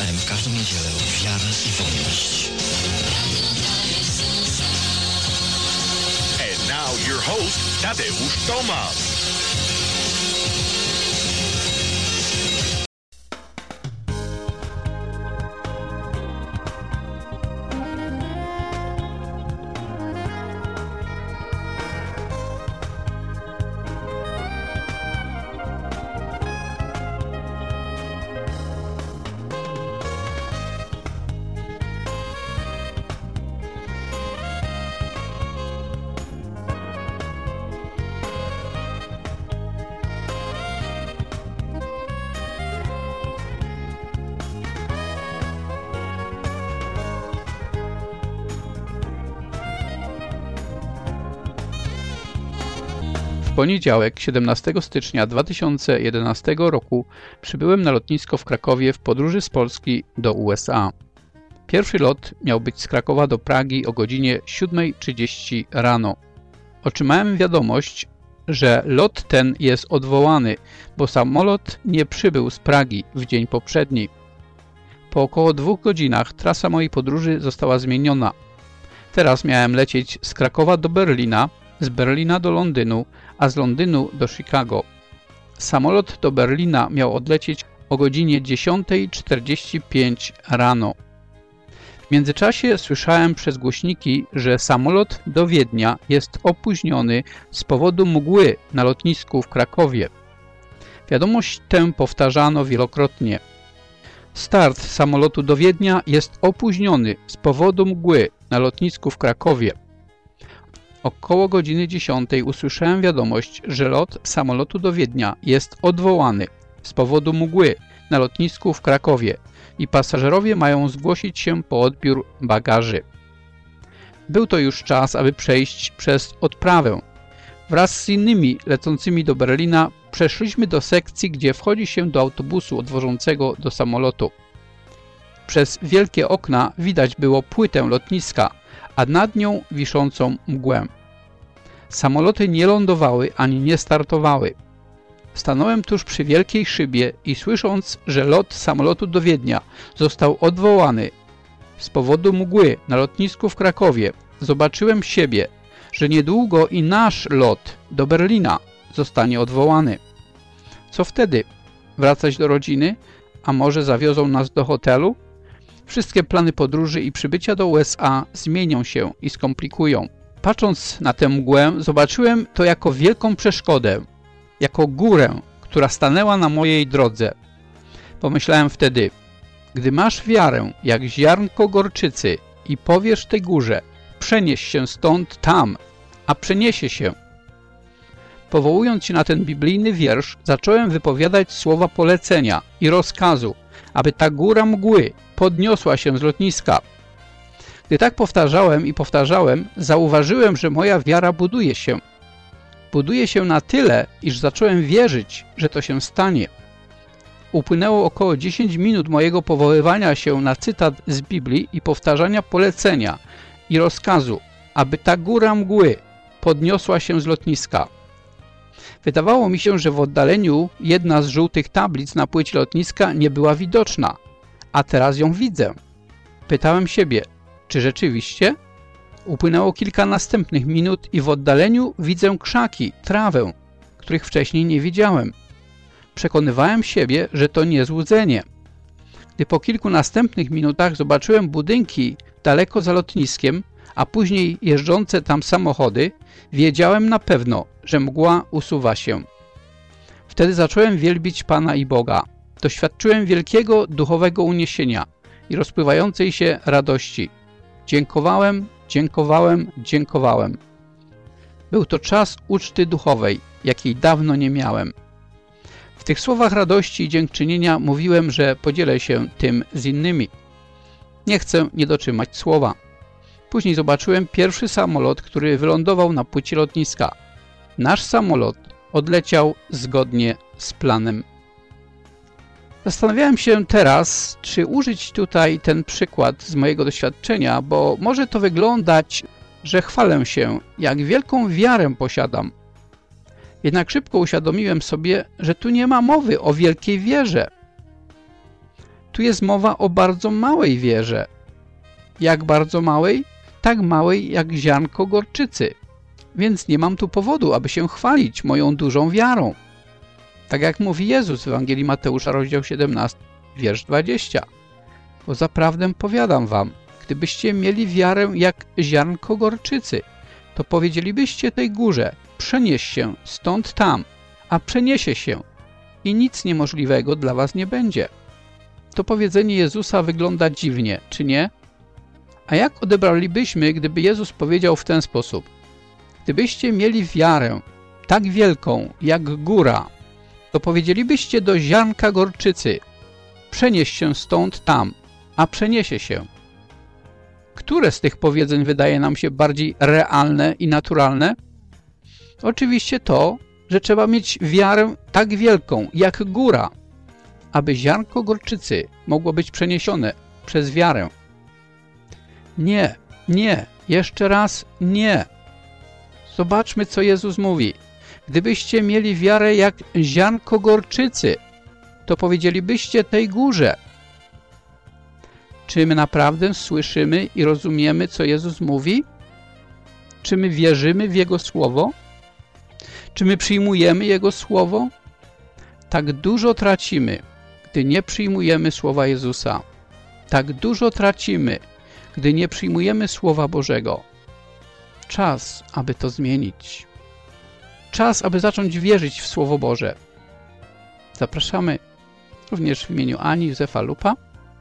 AM w każdą niedzielę Wiara i Wolność. And now your host, Tadeusz Tomasz. W poniedziałek 17 stycznia 2011 roku przybyłem na lotnisko w Krakowie w podróży z Polski do USA. Pierwszy lot miał być z Krakowa do Pragi o godzinie 7:30 rano. Otrzymałem wiadomość, że lot ten jest odwołany, bo samolot nie przybył z Pragi w dzień poprzedni. Po około 2 godzinach trasa mojej podróży została zmieniona. Teraz miałem lecieć z Krakowa do Berlina, z Berlina do Londynu, a z Londynu do Chicago. Samolot do Berlina miał odlecieć o godzinie 10:45 rano. W międzyczasie słyszałem przez głośniki, że samolot do Wiednia jest opóźniony z powodu mgły na lotnisku w Krakowie. Wiadomość tę powtarzano wielokrotnie. Start samolotu do Wiednia jest opóźniony z powodu mgły na lotnisku w Krakowie. Około godziny 10 usłyszałem wiadomość, że lot samolotu do Wiednia jest odwołany z powodu mgły na lotnisku w Krakowie i pasażerowie mają zgłosić się po odbiór bagaży. Był to już czas, aby przejść przez odprawę. Wraz z innymi lecącymi do Berlina przeszliśmy do sekcji, gdzie wchodzi się do autobusu odwożącego do samolotu. Przez wielkie okna widać było płytę lotniska, a nad nią wiszącą mgłę. Samoloty nie lądowały ani nie startowały. Stanąłem tuż przy wielkiej szybie i słysząc, że lot samolotu do Wiednia został odwołany z powodu mgły na lotnisku w Krakowie, zobaczyłem siebie, że niedługo i nasz lot do Berlina zostanie odwołany. Co wtedy? Wracać do rodziny? A może zawiozą nas do hotelu? Wszystkie plany podróży i przybycia do USA zmienią się i skomplikują. Patrząc na tę mgłę, zobaczyłem to jako wielką przeszkodę, jako górę, która stanęła na mojej drodze. Pomyślałem wtedy, gdy masz wiarę jak ziarnko gorczycy i powiesz tej górze, przenieś się stąd tam, a przeniesie się. Powołując się na ten biblijny wiersz, zacząłem wypowiadać słowa polecenia i rozkazu, aby ta góra mgły podniosła się z lotniska. Gdy tak powtarzałem i powtarzałem, zauważyłem, że moja wiara buduje się. Buduje się na tyle, iż zacząłem wierzyć, że to się stanie. Upłynęło około 10 minut mojego powoływania się na cytat z Biblii i powtarzania polecenia i rozkazu, aby ta góra mgły podniosła się z lotniska. Wydawało mi się, że w oddaleniu jedna z żółtych tablic na płycie lotniska nie była widoczna, a teraz ją widzę. Pytałem siebie, czy rzeczywiście? Upłynęło kilka następnych minut i w oddaleniu widzę krzaki, trawę, których wcześniej nie widziałem. Przekonywałem siebie, że to nie złudzenie. Gdy po kilku następnych minutach zobaczyłem budynki daleko za lotniskiem, a później jeżdżące tam samochody, wiedziałem na pewno, że mgła usuwa się. Wtedy zacząłem wielbić Pana i Boga. Doświadczyłem wielkiego duchowego uniesienia i rozpływającej się radości. Dziękowałem, dziękowałem, dziękowałem. Był to czas uczty duchowej, jakiej dawno nie miałem. W tych słowach radości i dziękczynienia mówiłem, że podzielę się tym z innymi. Nie chcę nie dotrzymać słowa. Później zobaczyłem pierwszy samolot, który wylądował na płycie lotniska. Nasz samolot odleciał zgodnie z planem. Zastanawiałem się teraz, czy użyć tutaj ten przykład z mojego doświadczenia, bo może to wyglądać, że chwalę się, jak wielką wiarę posiadam. Jednak szybko uświadomiłem sobie, że tu nie ma mowy o wielkiej wierze. Tu jest mowa o bardzo małej wierze. Jak bardzo małej? Tak małej jak ziarnko gorczycy. Więc nie mam tu powodu, aby się chwalić moją dużą wiarą. Tak jak mówi Jezus w Ewangelii Mateusza, rozdział 17, wiersz 20. Bo zaprawdę powiadam wam, gdybyście mieli wiarę jak ziarnko gorczycy, to powiedzielibyście tej górze, przenieś się stąd tam, a przeniesie się i nic niemożliwego dla was nie będzie. To powiedzenie Jezusa wygląda dziwnie, czy nie? A jak odebralibyśmy, gdyby Jezus powiedział w ten sposób? Gdybyście mieli wiarę tak wielką jak góra, to powiedzielibyście do ziarnka gorczycy, przenieś się stąd tam, a przeniesie się. Które z tych powiedzeń wydaje nam się bardziej realne i naturalne? Oczywiście to, że trzeba mieć wiarę tak wielką jak góra, aby ziarnko gorczycy mogło być przeniesione przez wiarę. Nie, nie, jeszcze raz nie. Zobaczmy, co Jezus mówi. Gdybyście mieli wiarę jak ziarnko gorczycy, to powiedzielibyście tej górze. Czy my naprawdę słyszymy i rozumiemy, co Jezus mówi? Czy my wierzymy w Jego Słowo? Czy my przyjmujemy Jego Słowo? Tak dużo tracimy, gdy nie przyjmujemy Słowa Jezusa. Tak dużo tracimy, gdy nie przyjmujemy Słowa Bożego. Czas, aby to zmienić. Czas, aby zacząć wierzyć w Słowo Boże. Zapraszamy również w imieniu Ani Józefa Lupa.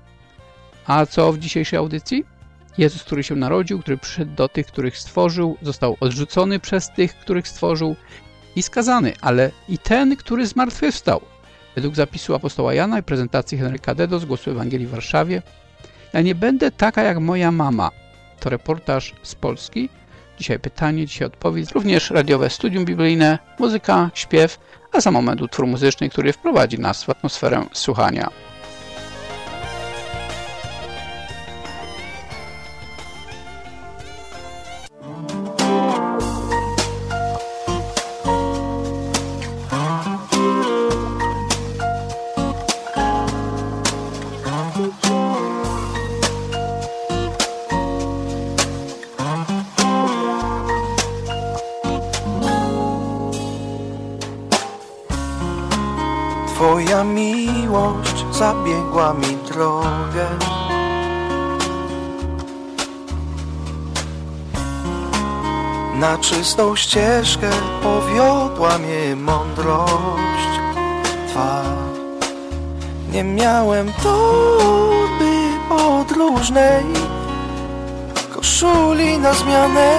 A co w dzisiejszej audycji? Jezus, który się narodził, który przyszedł do tych, których stworzył, został odrzucony przez tych, których stworzył i skazany, ale i ten, który zmartwychwstał. Według zapisu apostoła Jana i prezentacji Henryka Dedo z Głosu Ewangelii w Warszawie. Ja nie będę taka jak moja mama. To reportaż z Polski. Dzisiaj pytanie, dzisiaj odpowiedź. Również radiowe studium biblijne, muzyka, śpiew, a za moment utwór muzyczny, który wprowadzi nas w atmosferę słuchania. Twoja miłość zabiegła mi drogę. Na czystą ścieżkę powiodła mnie mądrość Twa. Nie miałem torby podróżnej, koszuli na zmianę,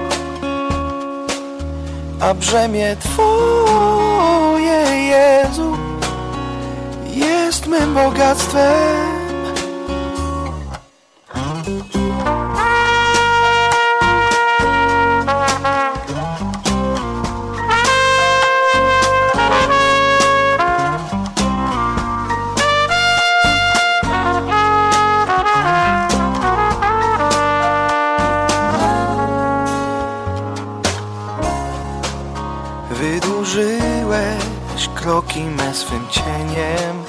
a brzemię Twoje, Jezu, jest mym bogactwem. Wydłużyłeś kroki me swym cieniem,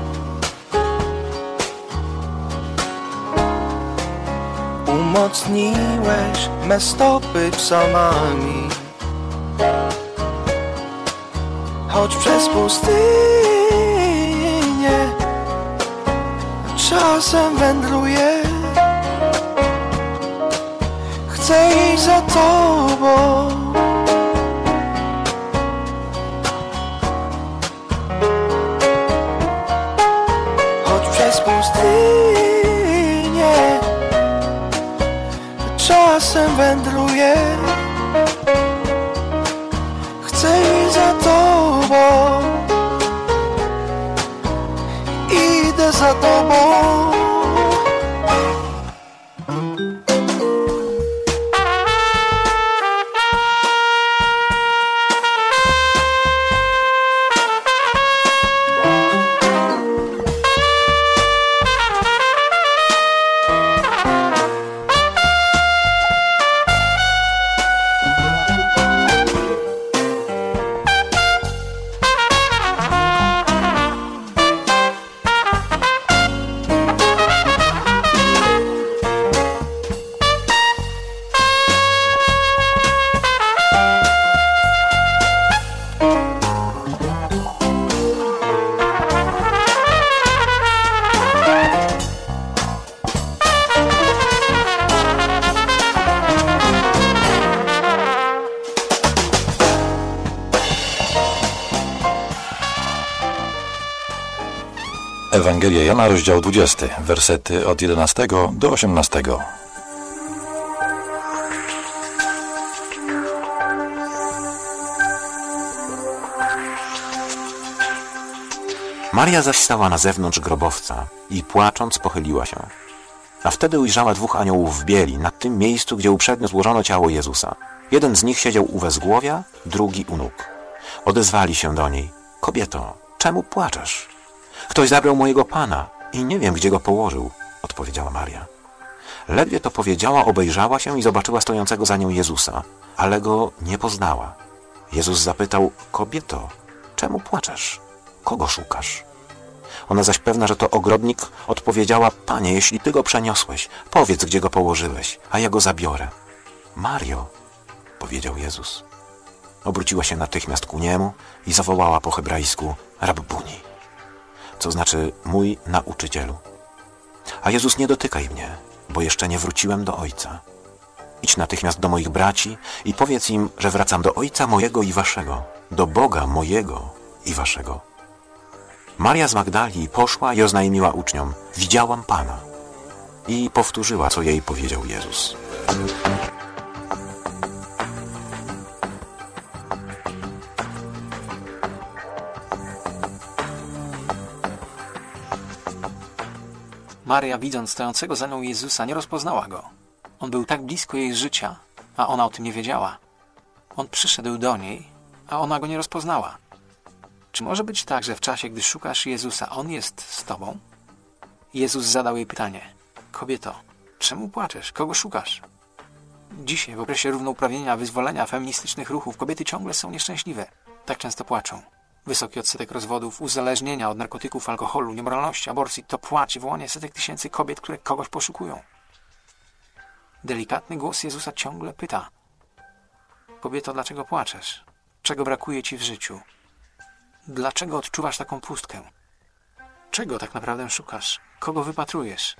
umocniłeś me stopy psalmami. Choć przez pustynię czasem wędruję, chcę iść za Tobą. Choć przez pustynię czasem wędruję, chcę iść za Tobą. Idę za Tobą. Ewangelię Jana, rozdział 20, wersety od 11 do 18. Maria zaś stała na zewnątrz grobowca i płacząc pochyliła się. A wtedy ujrzała 2 aniołów w bieli nad tym miejscu, gdzie uprzednio złożono ciało Jezusa. Jeden z nich siedział u wezgłowia, drugi u nóg. Odezwali się do niej: Kobieto, czemu płaczesz? Ktoś zabrał mojego Pana i nie wiem, gdzie go położył, odpowiedziała Maria. Ledwie to powiedziała, obejrzała się i zobaczyła stojącego za nią Jezusa, ale go nie poznała. Jezus zapytał: Kobieto, czemu płaczesz? Kogo szukasz? Ona zaś pewna, że to ogrodnik, odpowiedziała: Panie, jeśli Ty go przeniosłeś, powiedz, gdzie go położyłeś, a ja go zabiorę. Mario, powiedział Jezus. Obróciła się natychmiast ku niemu i zawołała po hebrajsku: Rabbuni, co znaczy mój nauczycielu. A Jezus: nie dotykaj mnie, bo jeszcze nie wróciłem do Ojca. Idź natychmiast do moich braci i powiedz im, że wracam do Ojca mojego i waszego, do Boga mojego i waszego. Maria z Magdali poszła i oznajmiła uczniom: widziałam Pana. I powtórzyła, co jej powiedział Jezus. Maria, widząc stojącego za nią Jezusa, nie rozpoznała go. On był tak blisko jej życia, a ona o tym nie wiedziała. On przyszedł do niej, a ona go nie rozpoznała. Czy może być tak, że w czasie, gdy szukasz Jezusa, On jest z tobą? Jezus zadał jej pytanie: Kobieto, czemu płaczesz? Kogo szukasz? Dzisiaj, w okresie równouprawnienia, wyzwolenia, feministycznych ruchów, kobiety ciągle są nieszczęśliwe. Tak często płaczą. Wysoki odsetek rozwodów, uzależnienia od narkotyków, alkoholu, niemoralności, aborcji to płacz i wołanie setek tysięcy kobiet, które kogoś poszukują. Delikatny głos Jezusa ciągle pyta: Kobieto, dlaczego płaczesz? Czego brakuje ci w życiu? Dlaczego odczuwasz taką pustkę? Czego tak naprawdę szukasz? Kogo wypatrujesz?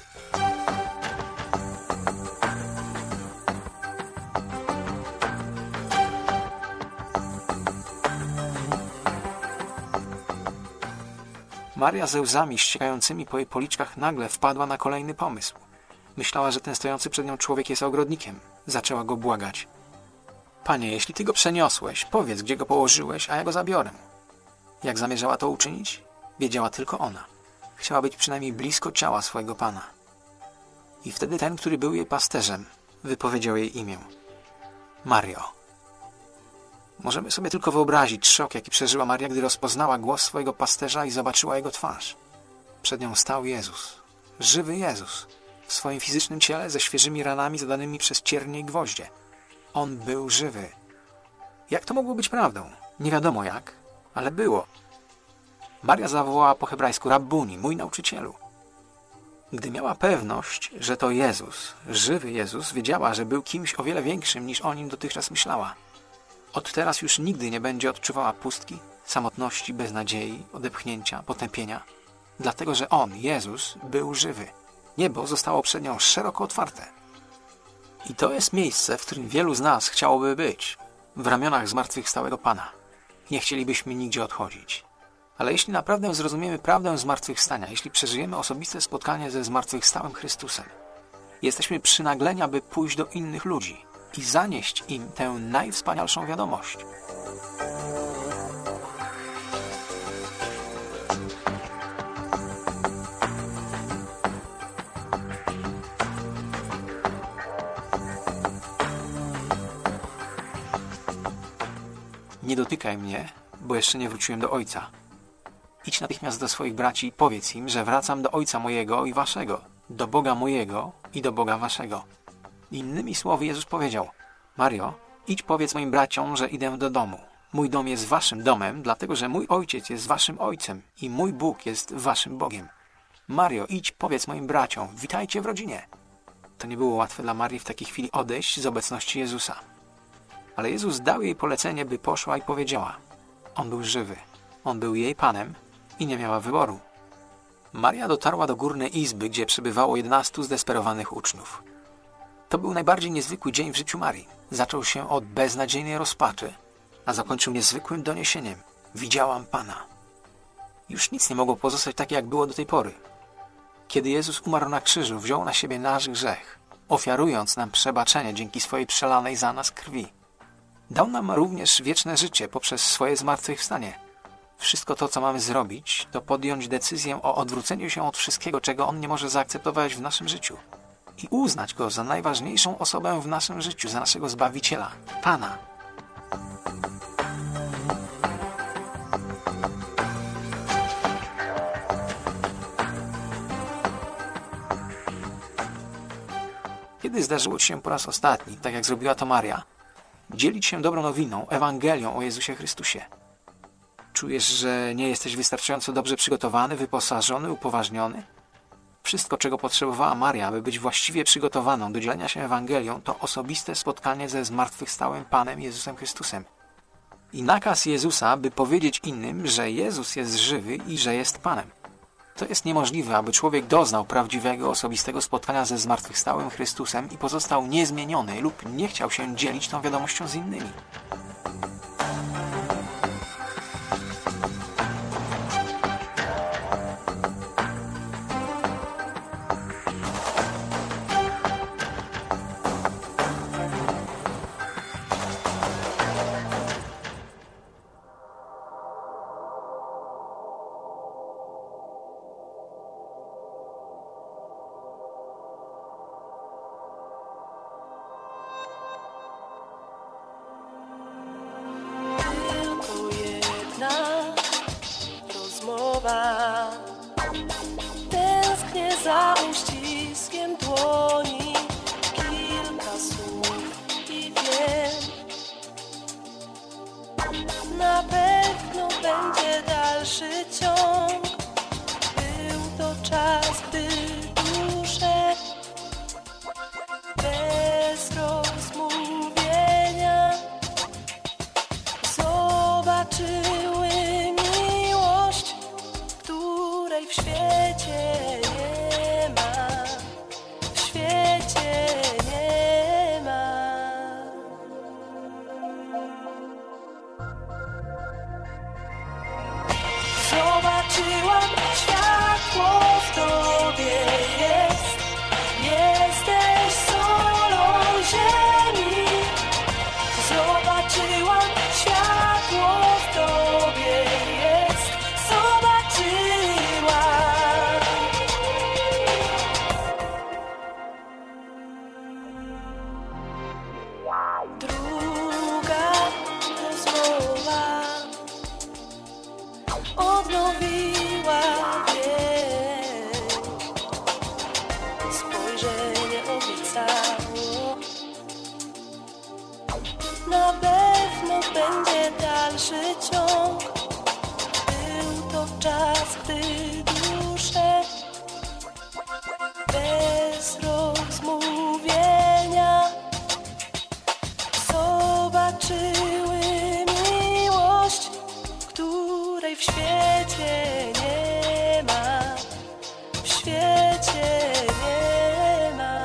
Maria ze łzami ściekającymi po jej policzkach nagle wpadła na kolejny pomysł. Myślała, że ten stojący przed nią człowiek jest ogrodnikiem. Zaczęła go błagać: Panie, jeśli Ty go przeniosłeś, powiedz, gdzie go położyłeś, a ja go zabiorę. Jak zamierzała to uczynić? Wiedziała tylko ona. Chciała być przynajmniej blisko ciała swojego Pana. I wtedy ten, który był jej pasterzem, wypowiedział jej imię: Mario. Możemy sobie tylko wyobrazić szok, jaki przeżyła Maria, gdy rozpoznała głos swojego pasterza i zobaczyła jego twarz. Przed nią stał Jezus. Żywy Jezus. W swoim fizycznym ciele, ze świeżymi ranami zadanymi przez ciernie i gwoździe. On był żywy. Jak to mogło być prawdą? Nie wiadomo jak, ale było. Maria zawołała po hebrajsku: Rabbuni, mój nauczycielu. Gdy miała pewność, że to Jezus, żywy Jezus, wiedziała, że był kimś o wiele większym, niż o nim dotychczas myślała. Od teraz już nigdy nie będzie odczuwała pustki, samotności, beznadziei, odepchnięcia, potępienia. Dlatego, że On, Jezus, był żywy. Niebo zostało przed nią szeroko otwarte. I to jest miejsce, w którym wielu z nas chciałoby być. W ramionach zmartwychwstałego Pana. Nie chcielibyśmy nigdzie odchodzić. Ale jeśli naprawdę zrozumiemy prawdę zmartwychwstania, jeśli przeżyjemy osobiste spotkanie ze zmartwychwstałym Chrystusem, jesteśmy przynagleni, aby pójść do innych ludzi i zanieść im tę najwspanialszą wiadomość. Nie dotykaj mnie, bo jeszcze nie wróciłem do Ojca. Idź natychmiast do swoich braci i powiedz im, że wracam do Ojca mojego i waszego, do Boga mojego i do Boga waszego. Innymi słowy Jezus powiedział: Mario, idź powiedz moim braciom, że idę do domu. Mój dom jest waszym domem, dlatego że mój Ojciec jest waszym Ojcem i mój Bóg jest waszym Bogiem. Mario, idź powiedz moim braciom: witajcie w rodzinie. To nie było łatwe dla Marii w takiej chwili odejść z obecności Jezusa. Ale Jezus dał jej polecenie, by poszła i powiedziała. On był żywy. On był jej Panem i nie miała wyboru. Maria dotarła do górnej izby, gdzie przebywało 11 zdesperowanych uczniów. To był najbardziej niezwykły dzień w życiu Marii. Zaczął się od beznadziejnej rozpaczy, a zakończył niezwykłym doniesieniem. Widziałam Pana. Już nic nie mogło pozostać takie, jak było do tej pory. Kiedy Jezus umarł na krzyżu, wziął na siebie nasz grzech, ofiarując nam przebaczenie dzięki swojej przelanej za nas krwi. Dał nam również wieczne życie poprzez swoje zmartwychwstanie. Wszystko to, co mamy zrobić, to podjąć decyzję o odwróceniu się od wszystkiego, czego On nie może zaakceptować w naszym życiu. I uznać Go za najważniejszą osobę w naszym życiu, za naszego Zbawiciela, Pana. Kiedy zdarzyło Ci się po raz ostatni, tak jak zrobiła to Maria, dzielić się dobrą nowiną, Ewangelią o Jezusie Chrystusie? Czujesz, że nie jesteś wystarczająco dobrze przygotowany, wyposażony, upoważniony? Wszystko, czego potrzebowała Maria, aby być właściwie przygotowaną do dzielenia się Ewangelią, to osobiste spotkanie ze zmartwychwstałym Panem Jezusem Chrystusem. I nakaz Jezusa, by powiedzieć innym, że Jezus jest żywy i że jest Panem. To jest niemożliwe, aby człowiek doznał prawdziwego, osobistego spotkania ze zmartwychwstałym Chrystusem i pozostał niezmieniony lub nie chciał się dzielić tą wiadomością z innymi. Tęsknię za uściskiem dłoni, kilka słów i wiem, na pewno będzie dalszy ciąg. Był to czas, gdy dusze bez rozmówienia zobaczyły miłość, której w świecie nie ma, w świecie nie ma. Zobaczyłam światło w Tobie jest, jesteś solą ziemi. Zobaczyłam światło w Tobie jest, zobaczyłam. Druga rozmowa odnowiła bieg. Spojrzenie obiecało, na pewno będzie dalszy ciąg. Był to czas, gdy dusze bez rozmówienia zobaczyły miłość, której w świecie nie ma, w świecie nie ma.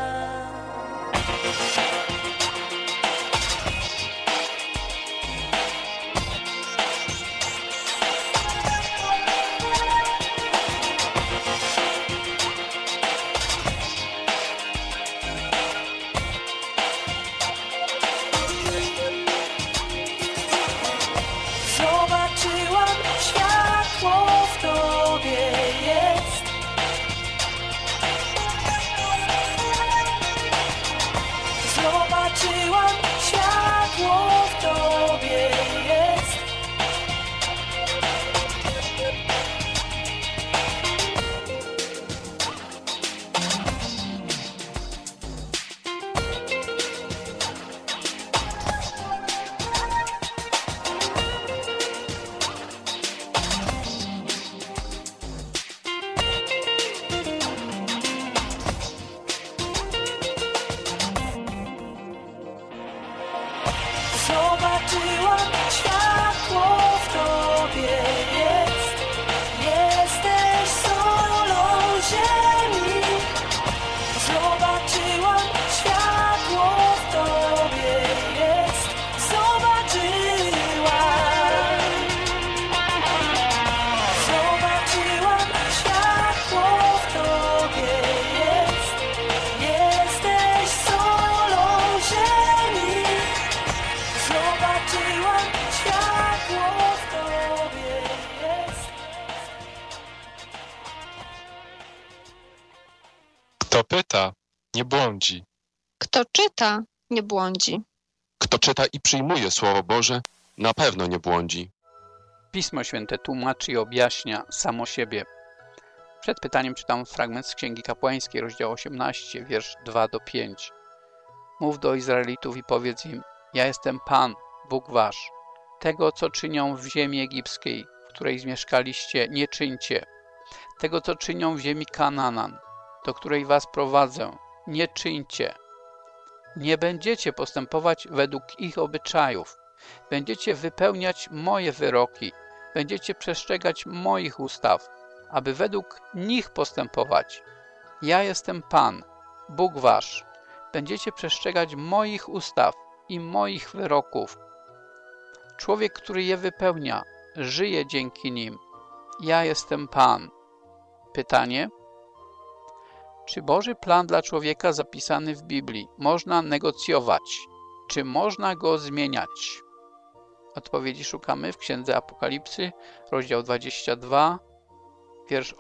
Kto pyta, nie błądzi. Kto czyta, nie błądzi. Kto czyta i przyjmuje Słowo Boże, na pewno nie błądzi. Pismo Święte tłumaczy i objaśnia samo siebie. Przed pytaniem czytam fragment z Księgi Kapłańskiej, rozdział 18, wiersz 2-5. Mów do Izraelitów i powiedz im: ja jestem Pan, Bóg wasz. Tego, co czynią w ziemi egipskiej, w której zmieszkaliście, nie czyńcie. Tego, co czynią w ziemi Kanaan, do której was prowadzę, nie czyńcie. Nie będziecie postępować według ich obyczajów. Będziecie wypełniać moje wyroki. Będziecie przestrzegać moich ustaw, aby według nich postępować. Ja jestem Pan, Bóg wasz. Będziecie przestrzegać moich ustaw i moich wyroków. Człowiek, który je wypełnia, żyje dzięki nim. Ja jestem Pan. Pytanie: czy Boży plan dla człowieka zapisany w Biblii można negocjować? Czy można go zmieniać? Odpowiedzi szukamy w Księdze Apokalipsy, rozdział 22, wiersz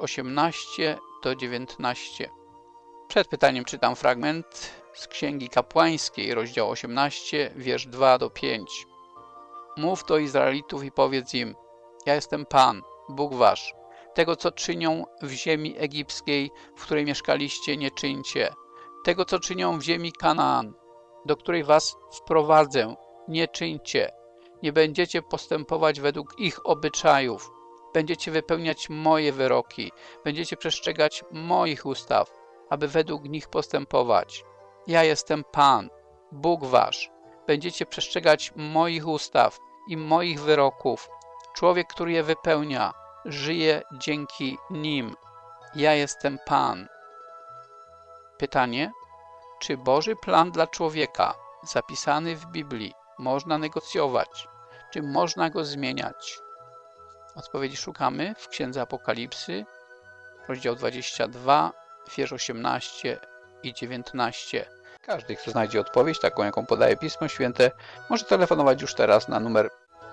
18-19. Przed pytaniem czytam fragment z Księgi Kapłańskiej, rozdział 18, wiersz 2-5. Mów do Izraelitów i powiedz im: ja jestem Pan, Bóg wasz. Tego, co czynią w ziemi egipskiej, w której mieszkaliście, nie czyńcie. Tego, co czynią w ziemi Kanaan, do której was wprowadzę, nie czyńcie. Nie będziecie postępować według ich obyczajów. Będziecie wypełniać moje wyroki. Będziecie przestrzegać moich ustaw, aby według nich postępować. Ja jestem Pan, Bóg wasz. Będziecie przestrzegać moich ustaw i moich wyroków. Człowiek, który je wypełnia, żyje dzięki nim. Ja jestem Pan. Pytanie: czy Boży plan dla człowieka, zapisany w Biblii, można negocjować? Czy można go zmieniać? Odpowiedzi szukamy w Księdze Apokalipsy, rozdział 22, wiersz 18 i 19. Każdy, kto znajdzie odpowiedź, taką jaką podaje Pismo Święte, może telefonować już teraz na numer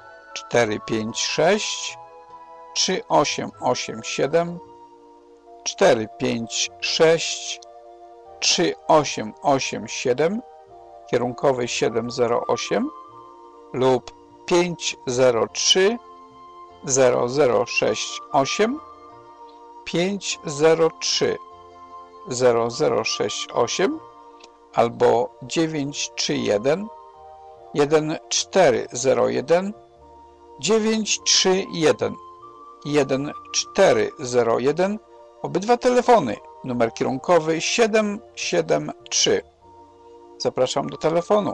456 3887 456 3887, kierunkowy 708 lub 503 0068 503 0068 albo 931 1401 931 1401. Obydwa telefony, numer kierunkowy 773. Zapraszam do telefonu.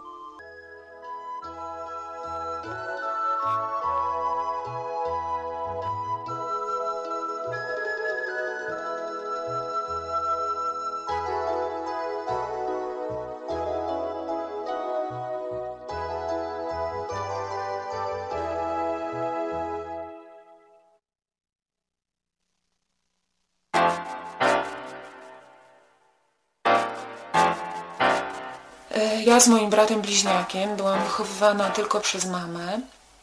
Ja z moim bratem bliźniakiem byłam wychowywana tylko przez mamę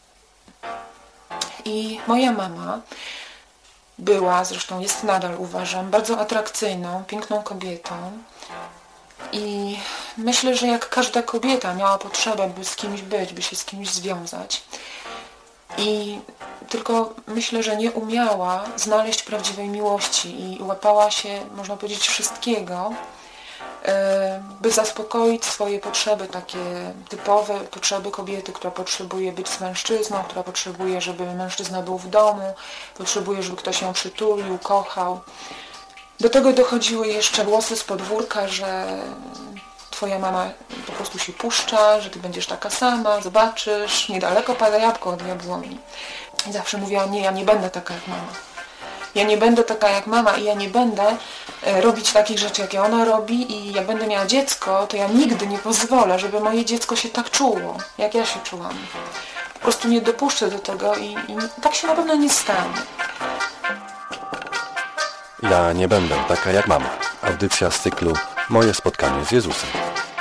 i moja mama była, zresztą jest nadal, uważam, bardzo atrakcyjną, piękną kobietą i myślę, że jak każda kobieta miała potrzebę, by z kimś być, by się z kimś związać i tylko myślę, że nie umiała znaleźć prawdziwej miłości i łapała się, można powiedzieć, wszystkiego, by zaspokoić swoje potrzeby, takie typowe potrzeby kobiety, która potrzebuje być z mężczyzną, która potrzebuje, żeby mężczyzna był w domu, potrzebuje, żeby ktoś ją przytulił, kochał. Do tego dochodziły jeszcze głosy z podwórka, że twoja mama po prostu się puszcza, że ty będziesz taka sama, zobaczysz, niedaleko pada jabłko od jabłoni. I zawsze mówiła: nie, ja nie będę taka jak mama. Ja nie będę taka jak mama i ja nie będę robić takich rzeczy, jakie ona robi, i jak będę miała dziecko, to ja nigdy nie pozwolę, żeby moje dziecko się tak czuło, jak ja się czułam. Po prostu nie dopuszczę do tego i tak się na pewno nie stanie. Ja nie będę taka jak mama. Audycja z cyklu Moje spotkanie z Jezusem.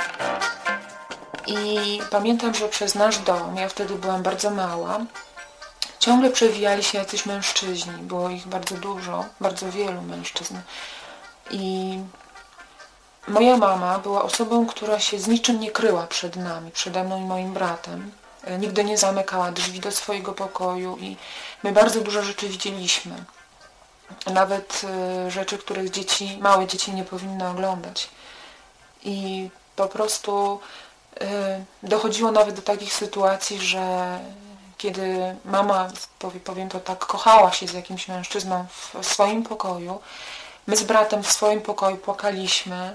I pamiętam, że przez nasz dom, ja wtedy byłam bardzo mała, ciągle przewijali się jacyś mężczyźni. Było ich bardzo dużo, bardzo wielu mężczyzn. I moja mama była osobą, która się z niczym nie kryła przed nami, przede mną i moim bratem. Nigdy nie zamykała drzwi do swojego pokoju i my bardzo dużo rzeczy widzieliśmy. Nawet rzeczy, których małe dzieci nie powinny oglądać. I po prostu dochodziło nawet do takich sytuacji, że kiedy mama, powiem to tak, kochała się z jakimś mężczyzną w swoim pokoju, my z bratem w swoim pokoju płakaliśmy.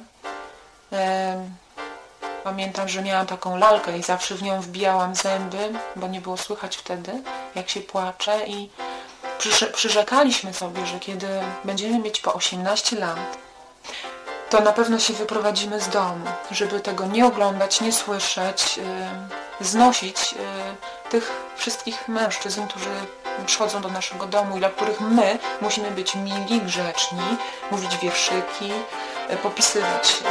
Pamiętam, że miałam taką lalkę i zawsze w nią wbijałam zęby, bo nie było słychać wtedy, jak się płacze, i przyrzekaliśmy sobie, że kiedy będziemy mieć po 18 lat, to na pewno się wyprowadzimy z domu, żeby tego nie oglądać, nie słyszeć, znosić tych wszystkich mężczyzn, którzy przychodzą do naszego domu i dla których my musimy być mili, grzeczni, mówić wierszyki, popisywać się.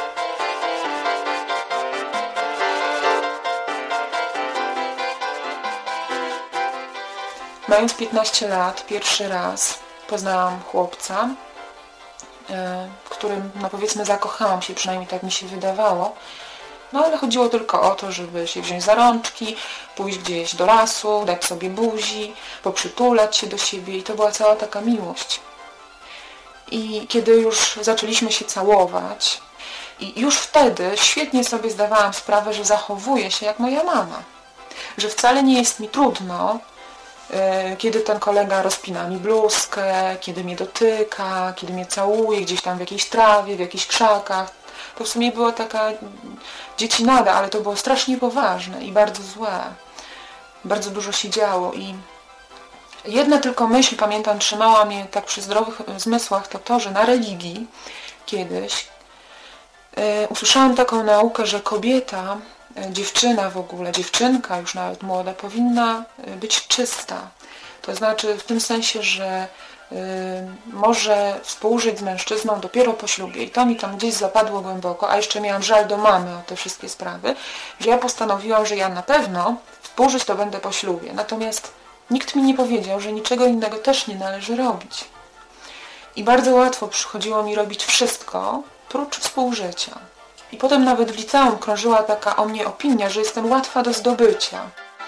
Mając 15 lat, pierwszy raz poznałam chłopca, którym, powiedzmy, zakochałam się, przynajmniej tak mi się wydawało. No ale chodziło tylko o to, żeby się wziąć za rączki, pójść gdzieś do lasu, dać sobie buzi, poprzytulać się do siebie i to była cała taka miłość. I kiedy już zaczęliśmy się całować, i już wtedy świetnie sobie zdawałam sprawę, że zachowuję się jak moja mama. Że wcale nie jest mi trudno, kiedy ten kolega rozpina mi bluzkę, kiedy mnie dotyka, kiedy mnie całuje gdzieś tam w jakiejś trawie, w jakichś krzakach. To w sumie była taka dziecinada, ale to było strasznie poważne i bardzo złe. Bardzo dużo się działo i jedna tylko myśl, pamiętam, trzymała mnie tak przy zdrowych zmysłach, to, że na religii kiedyś usłyszałam taką naukę, że kobieta, dziewczyna w ogóle, dziewczynka już nawet młoda, powinna być czysta. To znaczy w tym sensie, że może współżyć z mężczyzną dopiero po ślubie. I to mi tam gdzieś zapadło głęboko, a jeszcze miałam żal do mamy o te wszystkie sprawy, że ja postanowiłam, że ja na pewno współżyć to będę po ślubie. Natomiast nikt mi nie powiedział, że niczego innego też nie należy robić. I bardzo łatwo przychodziło mi robić wszystko, prócz współżycia. I potem nawet w liceum krążyła taka o mnie opinia, że jestem łatwa do zdobycia.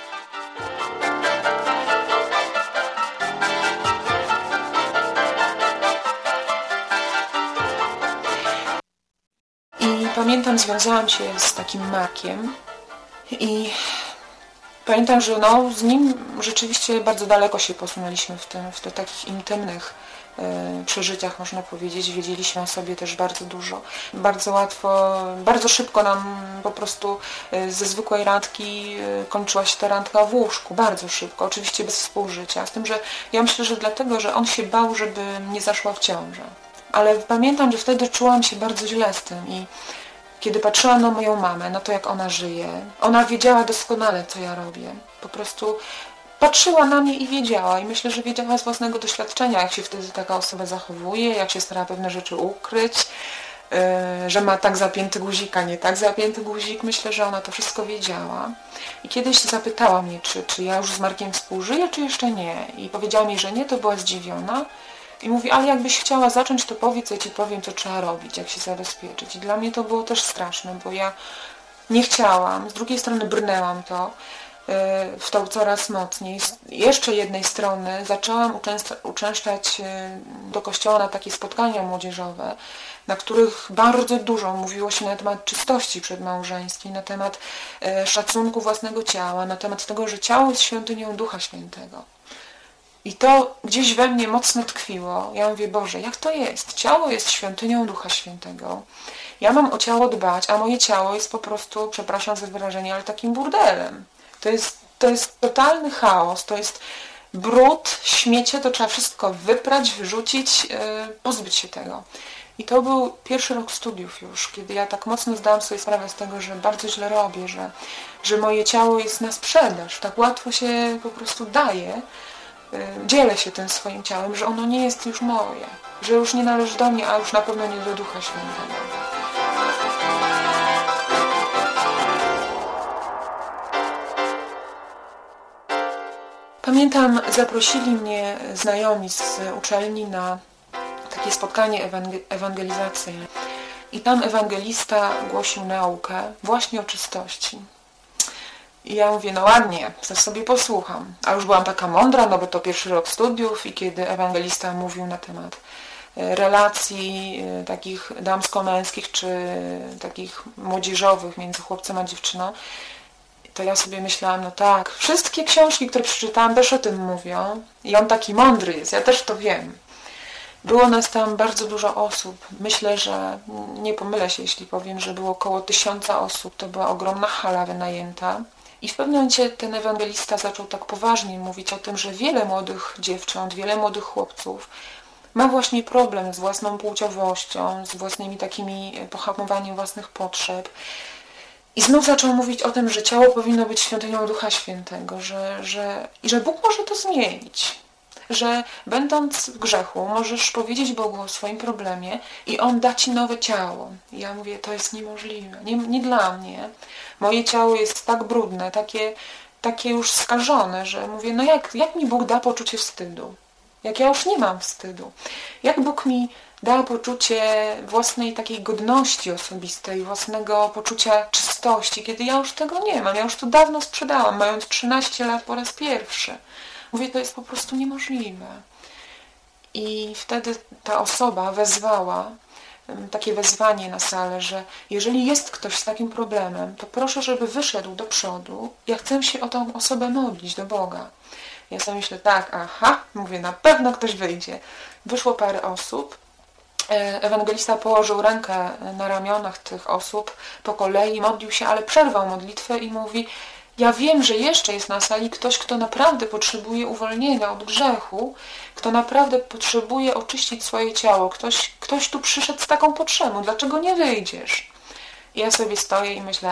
I pamiętam, związałam się z takim Markiem i pamiętam, że z nim rzeczywiście bardzo daleko się posunęliśmy w takich intymnych przeżyciach, można powiedzieć. Wiedzieliśmy o sobie też bardzo dużo. Bardzo łatwo, bardzo szybko nam po prostu ze zwykłej randki kończyła się ta randka w łóżku. Bardzo szybko, oczywiście bez współżycia. Z tym, że ja myślę, że dlatego, że on się bał, żeby nie zaszła w ciążę. Ale pamiętam, że wtedy czułam się bardzo źle z tym i kiedy patrzyłam na moją mamę, na to, jak ona żyje, ona wiedziała doskonale, co ja robię. Po prostu patrzyła na mnie i wiedziała. I myślę, że wiedziała z własnego doświadczenia, jak się wtedy taka osoba zachowuje, jak się stara pewne rzeczy ukryć, że ma tak zapięty guzik, a nie tak zapięty guzik. Myślę, że ona to wszystko wiedziała. I kiedyś zapytała mnie, czy ja już z Markiem współżyję, czy jeszcze nie. I powiedziała mi, że nie, to była zdziwiona. I mówi, ale jakbyś chciała zacząć, to powiedz, ja ci powiem, co trzeba robić, jak się zabezpieczyć. I dla mnie to było też straszne, bo ja nie chciałam. Z drugiej strony brnęłam w to coraz mocniej. Z jeszcze jednej strony zaczęłam uczęszczać do kościoła na takie spotkania młodzieżowe, na których bardzo dużo mówiło się na temat czystości przedmałżeńskiej, na temat szacunku własnego ciała, na temat tego, że ciało jest świątynią Ducha Świętego. I to gdzieś we mnie mocno tkwiło. Ja mówię, Boże, jak to jest? Ciało jest świątynią Ducha Świętego. Ja mam o ciało dbać, a moje ciało jest po prostu, przepraszam za wyrażenie, ale takim burdelem. To jest totalny chaos, to jest brud, śmiecie, to trzeba wszystko wyprać, wyrzucić, pozbyć się tego. I to był pierwszy rok studiów już, kiedy ja tak mocno zdałam sobie sprawę z tego, że bardzo źle robię, że moje ciało jest na sprzedaż, tak łatwo się po prostu daje, dzielę się tym swoim ciałem, że ono nie jest już moje, że już nie należy do mnie, a już na pewno nie do Ducha Świętego. Pamiętam, zaprosili mnie znajomi z uczelni na takie spotkanie ewangelizacyjne. i tam ewangelista głosił naukę właśnie o czystości. I ja mówię, no ładnie, coś sobie posłucham. A już byłam taka mądra, no bo to pierwszy rok studiów i kiedy ewangelista mówił na temat relacji takich damsko-męskich czy takich młodzieżowych między chłopcem a dziewczyną, to ja sobie myślałam, no tak, wszystkie książki, które przeczytałam, też o tym mówią i on taki mądry jest, ja też to wiem. Było nas tam bardzo dużo osób. Myślę, że nie pomylę się, jeśli powiem, że było około 1000 osób. To była ogromna hala wynajęta. I w pewnym momencie ten ewangelista zaczął tak poważnie mówić o tym, że wiele młodych dziewcząt, wiele młodych chłopców ma właśnie problem z własną płciowością, z własnymi takimi pohamowaniem własnych potrzeb. I znów zaczął mówić o tym, że ciało powinno być świątynią Ducha Świętego, że Bóg może to zmienić. Że będąc w grzechu możesz powiedzieć Bogu o swoim problemie i On da Ci nowe ciało. I ja mówię, to jest niemożliwe, nie dla mnie. Moje ciało jest tak brudne, takie już skażone, że mówię, no jak mi Bóg da poczucie wstydu? Jak ja już nie mam wstydu? Jak Bóg mi da poczucie własnej takiej godności osobistej, własnego poczucia czystości, kiedy ja już tego nie mam? Ja już to dawno sprzedałam, mając 13 lat po raz pierwszy. Mówię, to jest po prostu niemożliwe. I wtedy ta osoba wezwała, takie wezwanie na salę, że jeżeli jest ktoś z takim problemem, to proszę, żeby wyszedł do przodu. Ja chcę się o tą osobę modlić do Boga. Ja sobie myślę, tak, mówię, na pewno ktoś wyjdzie. Wyszło parę osób. Ewangelista położył rękę na ramionach tych osób po kolei, modlił się, ale przerwał modlitwę i mówi, ja wiem, że jeszcze jest na sali ktoś, kto naprawdę potrzebuje uwolnienia od grzechu, kto naprawdę potrzebuje oczyścić swoje ciało. Ktoś tu przyszedł z taką potrzebą. Dlaczego nie wyjdziesz? I ja sobie stoję i myślę,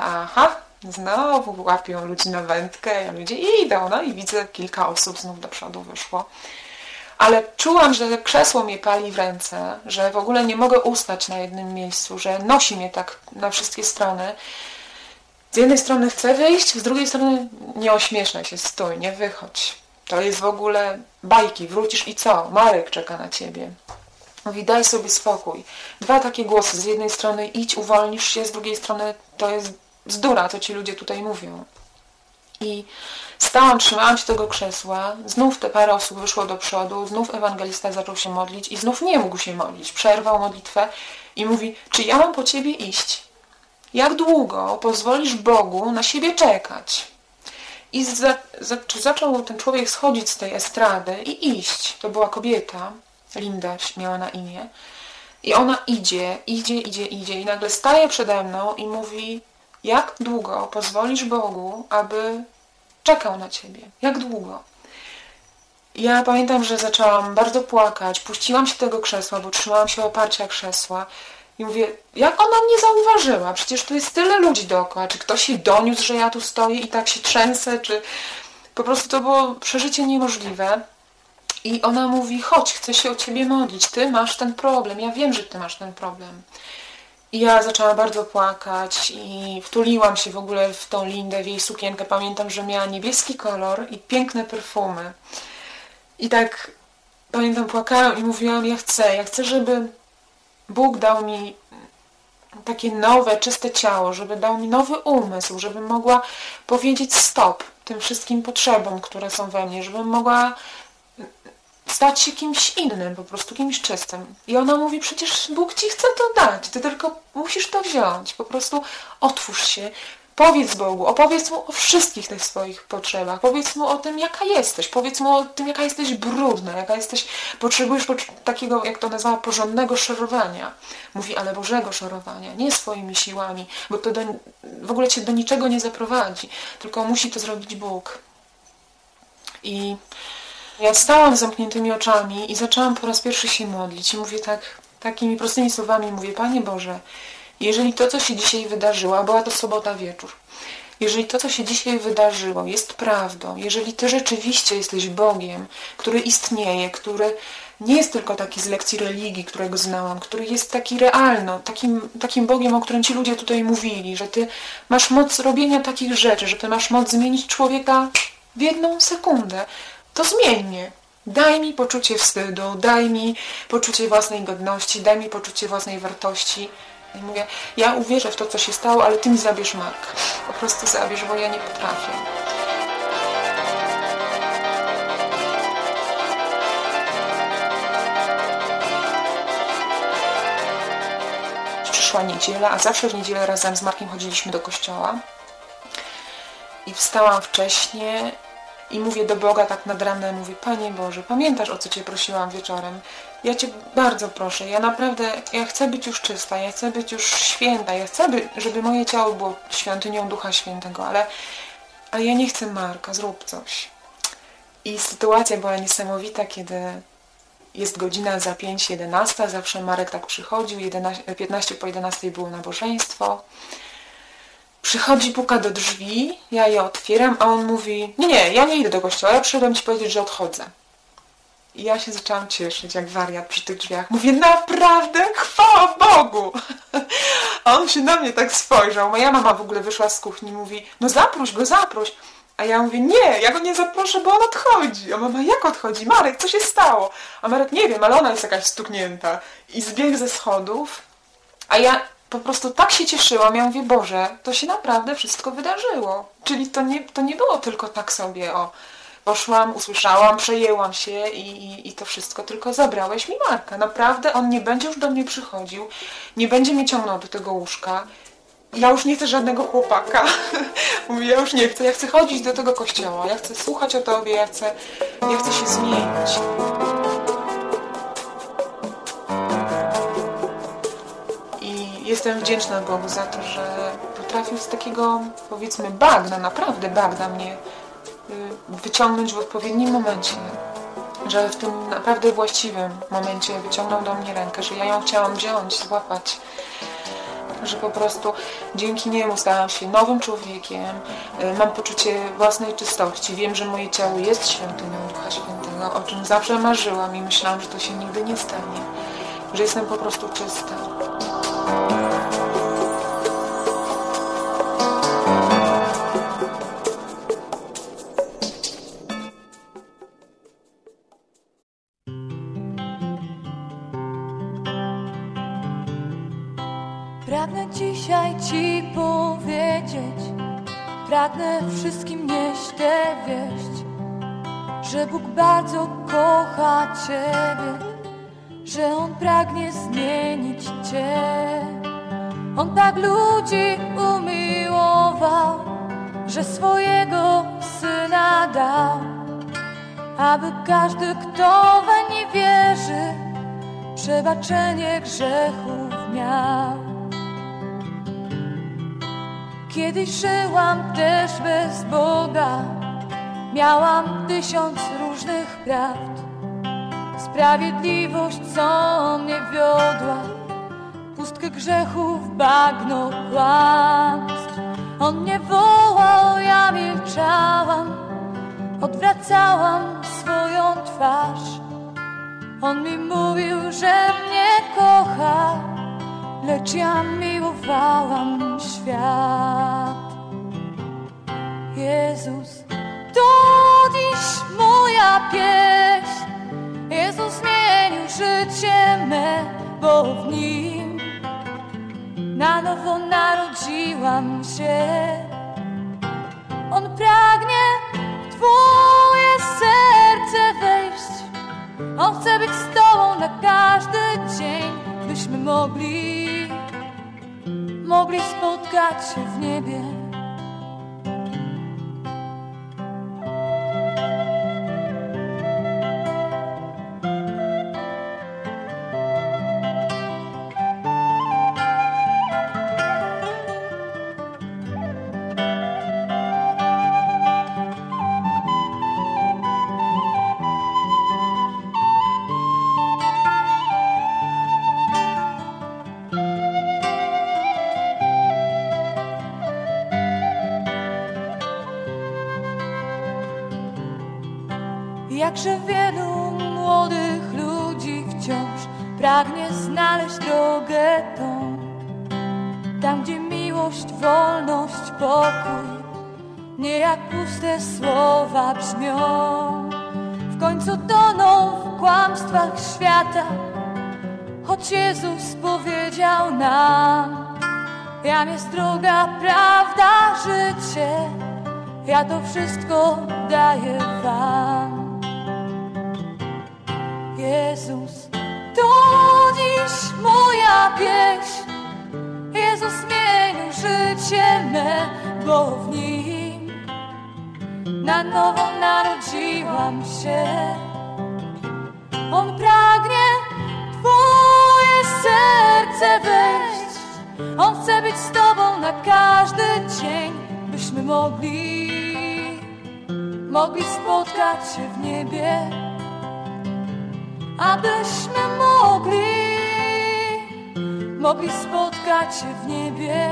znowu łapią ludzi na wędkę, a ludzie idą. No i widzę, kilka osób znów do przodu wyszło. Ale czułam, że krzesło mnie pali w ręce, że w ogóle nie mogę ustać na jednym miejscu, że nosi mnie tak na wszystkie strony. Z jednej strony chcę wyjść, z drugiej strony nie ośmieszaj się, stój, nie wychodź. To jest w ogóle bajki, wrócisz i co? Marek czeka na ciebie. Mówi, daj sobie spokój. Dwa takie głosy, z jednej strony idź, uwolnisz się, z drugiej strony to jest bzdura, to ci ludzie tutaj mówią. I stałam, trzymałam się tego krzesła, znów te parę osób wyszło do przodu, znów ewangelista zaczął się modlić i znów nie mógł się modlić. Przerwał modlitwę i mówi, czy ja mam po ciebie iść? Jak długo pozwolisz Bogu na siebie czekać? I zaczął ten człowiek schodzić z tej estrady i iść. To była kobieta, Linda miała na imię. I ona idzie i nagle staje przede mną i mówi, jak długo pozwolisz Bogu, aby czekał na ciebie? Jak długo? Ja pamiętam, że zaczęłam bardzo płakać, puściłam się tego krzesła, bo trzymałam się oparcia krzesła. I mówię, jak ona mnie zauważyła? Przecież tu jest tyle ludzi dookoła. Czy ktoś się doniósł, że ja tu stoję i tak się trzęsę? Czy po prostu to było przeżycie niemożliwe. I ona mówi, chodź, chcę się o ciebie modlić. Ty masz ten problem. Ja wiem, że ty masz ten problem. I ja zaczęłam bardzo płakać i wtuliłam się w ogóle w tą Lindę, w jej sukienkę. Pamiętam, że miała niebieski kolor i piękne perfumy. I tak, pamiętam, płakałam i mówiłam, ja chcę, żeby Bóg dał mi takie nowe, czyste ciało, żeby dał mi nowy umysł, żebym mogła powiedzieć stop tym wszystkim potrzebom, które są we mnie, żebym mogła stać się kimś innym, po prostu kimś czystym. I ona mówi, przecież Bóg ci chce to dać, ty tylko musisz to wziąć, po prostu otwórz się, powiedz Bogu, opowiedz Mu o wszystkich tych swoich potrzebach, powiedz Mu o tym, jaka jesteś, powiedz Mu o tym, jaka jesteś brudna, jaka jesteś, potrzebujesz takiego, jak to nazwała, porządnego szorowania. Mówi, ale Bożego szorowania, nie swoimi siłami, bo to w ogóle cię do niczego nie zaprowadzi, tylko musi to zrobić Bóg. I ja stałam z zamkniętymi oczami i zaczęłam po raz pierwszy się modlić i mówię takimi prostymi słowami, mówię, Panie Boże, jeżeli to, co się dzisiaj wydarzyło, była to sobota wieczór, jeżeli to, co się dzisiaj wydarzyło, jest prawdą, jeżeli Ty rzeczywiście jesteś Bogiem, który istnieje, który nie jest tylko taki z lekcji religii, którego znałam, który jest taki realno, takim Bogiem, o którym ci ludzie tutaj mówili, że Ty masz moc robienia takich rzeczy, że Ty masz moc zmienić człowieka w 1 sekundę, to zmień mnie. Daj mi poczucie wstydu, daj mi poczucie własnej godności, daj mi poczucie własnej wartości I mówię, ja uwierzę w to, co się stało, ale ty mi zabierz Marka. Po prostu zabierz, bo ja nie potrafię. Przyszła niedziela, a zawsze w niedzielę razem z Markiem chodziliśmy do kościoła. I wstałam wcześnie i mówię do Boga tak nad ranem, mówię, Panie Boże, pamiętasz, o co Cię prosiłam wieczorem? Ja Cię bardzo proszę, ja naprawdę, ja chcę być już czysta, ja chcę być już święta, ja chcę, żeby moje ciało było świątynią Ducha Świętego, ale ja nie chcę Marka, zrób coś. I sytuacja była niesamowita, kiedy jest godzina za 5:11, zawsze Marek tak przychodził, 15 po 11 było nabożeństwo. Przychodzi, puka do drzwi, ja je otwieram, a on mówi, nie, ja nie idę do kościoła, ja przyszedłem Ci powiedzieć, że odchodzę. I ja się zaczęłam cieszyć jak wariat przy tych drzwiach. Mówię, naprawdę? Chwała Bogu! A on się na mnie tak spojrzał. Moja mama w ogóle wyszła z kuchni i mówi, no zaproś go, zaproś. A ja mówię, nie, ja go nie zaproszę, bo on odchodzi. A mama, jak odchodzi? Marek, co się stało? A Marek, nie wiem, ale ona jest jakaś stuknięta. I zbiegł ze schodów, a ja po prostu tak się cieszyłam. Ja mówię, Boże, to się naprawdę wszystko wydarzyło. Czyli to nie było tylko tak sobie, poszłam, usłyszałam, przejęłam się i to wszystko, tylko zabrałeś mi Marka. Naprawdę on nie będzie już do mnie przychodził, nie będzie mnie ciągnął do tego łóżka. Ja już nie chcę żadnego chłopaka. Mówię, ja już nie chcę, ja chcę chodzić do tego kościoła, ja chcę słuchać o Tobie, ja chcę się zmienić. I jestem wdzięczna Bogu za to, że potrafił z takiego, powiedzmy, bagna, naprawdę bagna mnie wyciągnąć w odpowiednim momencie. Że w tym naprawdę właściwym momencie wyciągnął do mnie rękę, że ja ją chciałam wziąć, złapać. Że po prostu dzięki niemu stałam się nowym człowiekiem, mam poczucie własnej czystości, wiem, że moje ciało jest świątynią Ducha Świętego, o czym zawsze marzyłam i myślałam, że to się nigdy nie stanie, że jestem po prostu czysta. Pragnę dzisiaj Ci powiedzieć, pragnę wszystkim nieść tę wieść, że Bóg bardzo kocha Ciebie, że On pragnie zmienić Cię. On tak ludzi umiłował, że swojego Syna dał, aby każdy, kto weń wierzy, przebaczenie grzechów miał. Kiedyś żyłam też bez Boga, miałam 1000 różnych prawd. Sprawiedliwość, co mnie wiodła, pustkę grzechów, bagno kłamstw. On mnie wołał, ja milczałam, odwracałam swoją twarz. On mi mówił, że mnie kocha, lecz ja miłowałam świat. Jezus, to dziś moja pieśń. Jezus zmienił życie me, bo w Nim na nowo narodziłam się. On pragnie w Twoje serce wejść. On chce być z Tobą na każdy dzień, byśmy mogli spotkać się w niebie. Jakże wielu młodych ludzi wciąż pragnie znaleźć drogę tą, tam gdzie miłość, wolność, pokój nie jak puste słowa brzmią. W końcu toną w kłamstwach świata, choć Jezus powiedział nam: jam jest droga, prawda, życie, ja to wszystko daję wam. Jezus, to dziś moja pieśń, Jezus zmienił życie me, bo w Nim na nowo narodziłam się. On pragnie Twoje serce wejść, On chce być z Tobą na każdy dzień, byśmy mogli spotkać się w niebie, abyśmy mogli spotkać się w niebie,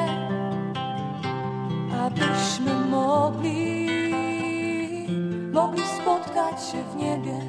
abyśmy mogli spotkać się w niebie.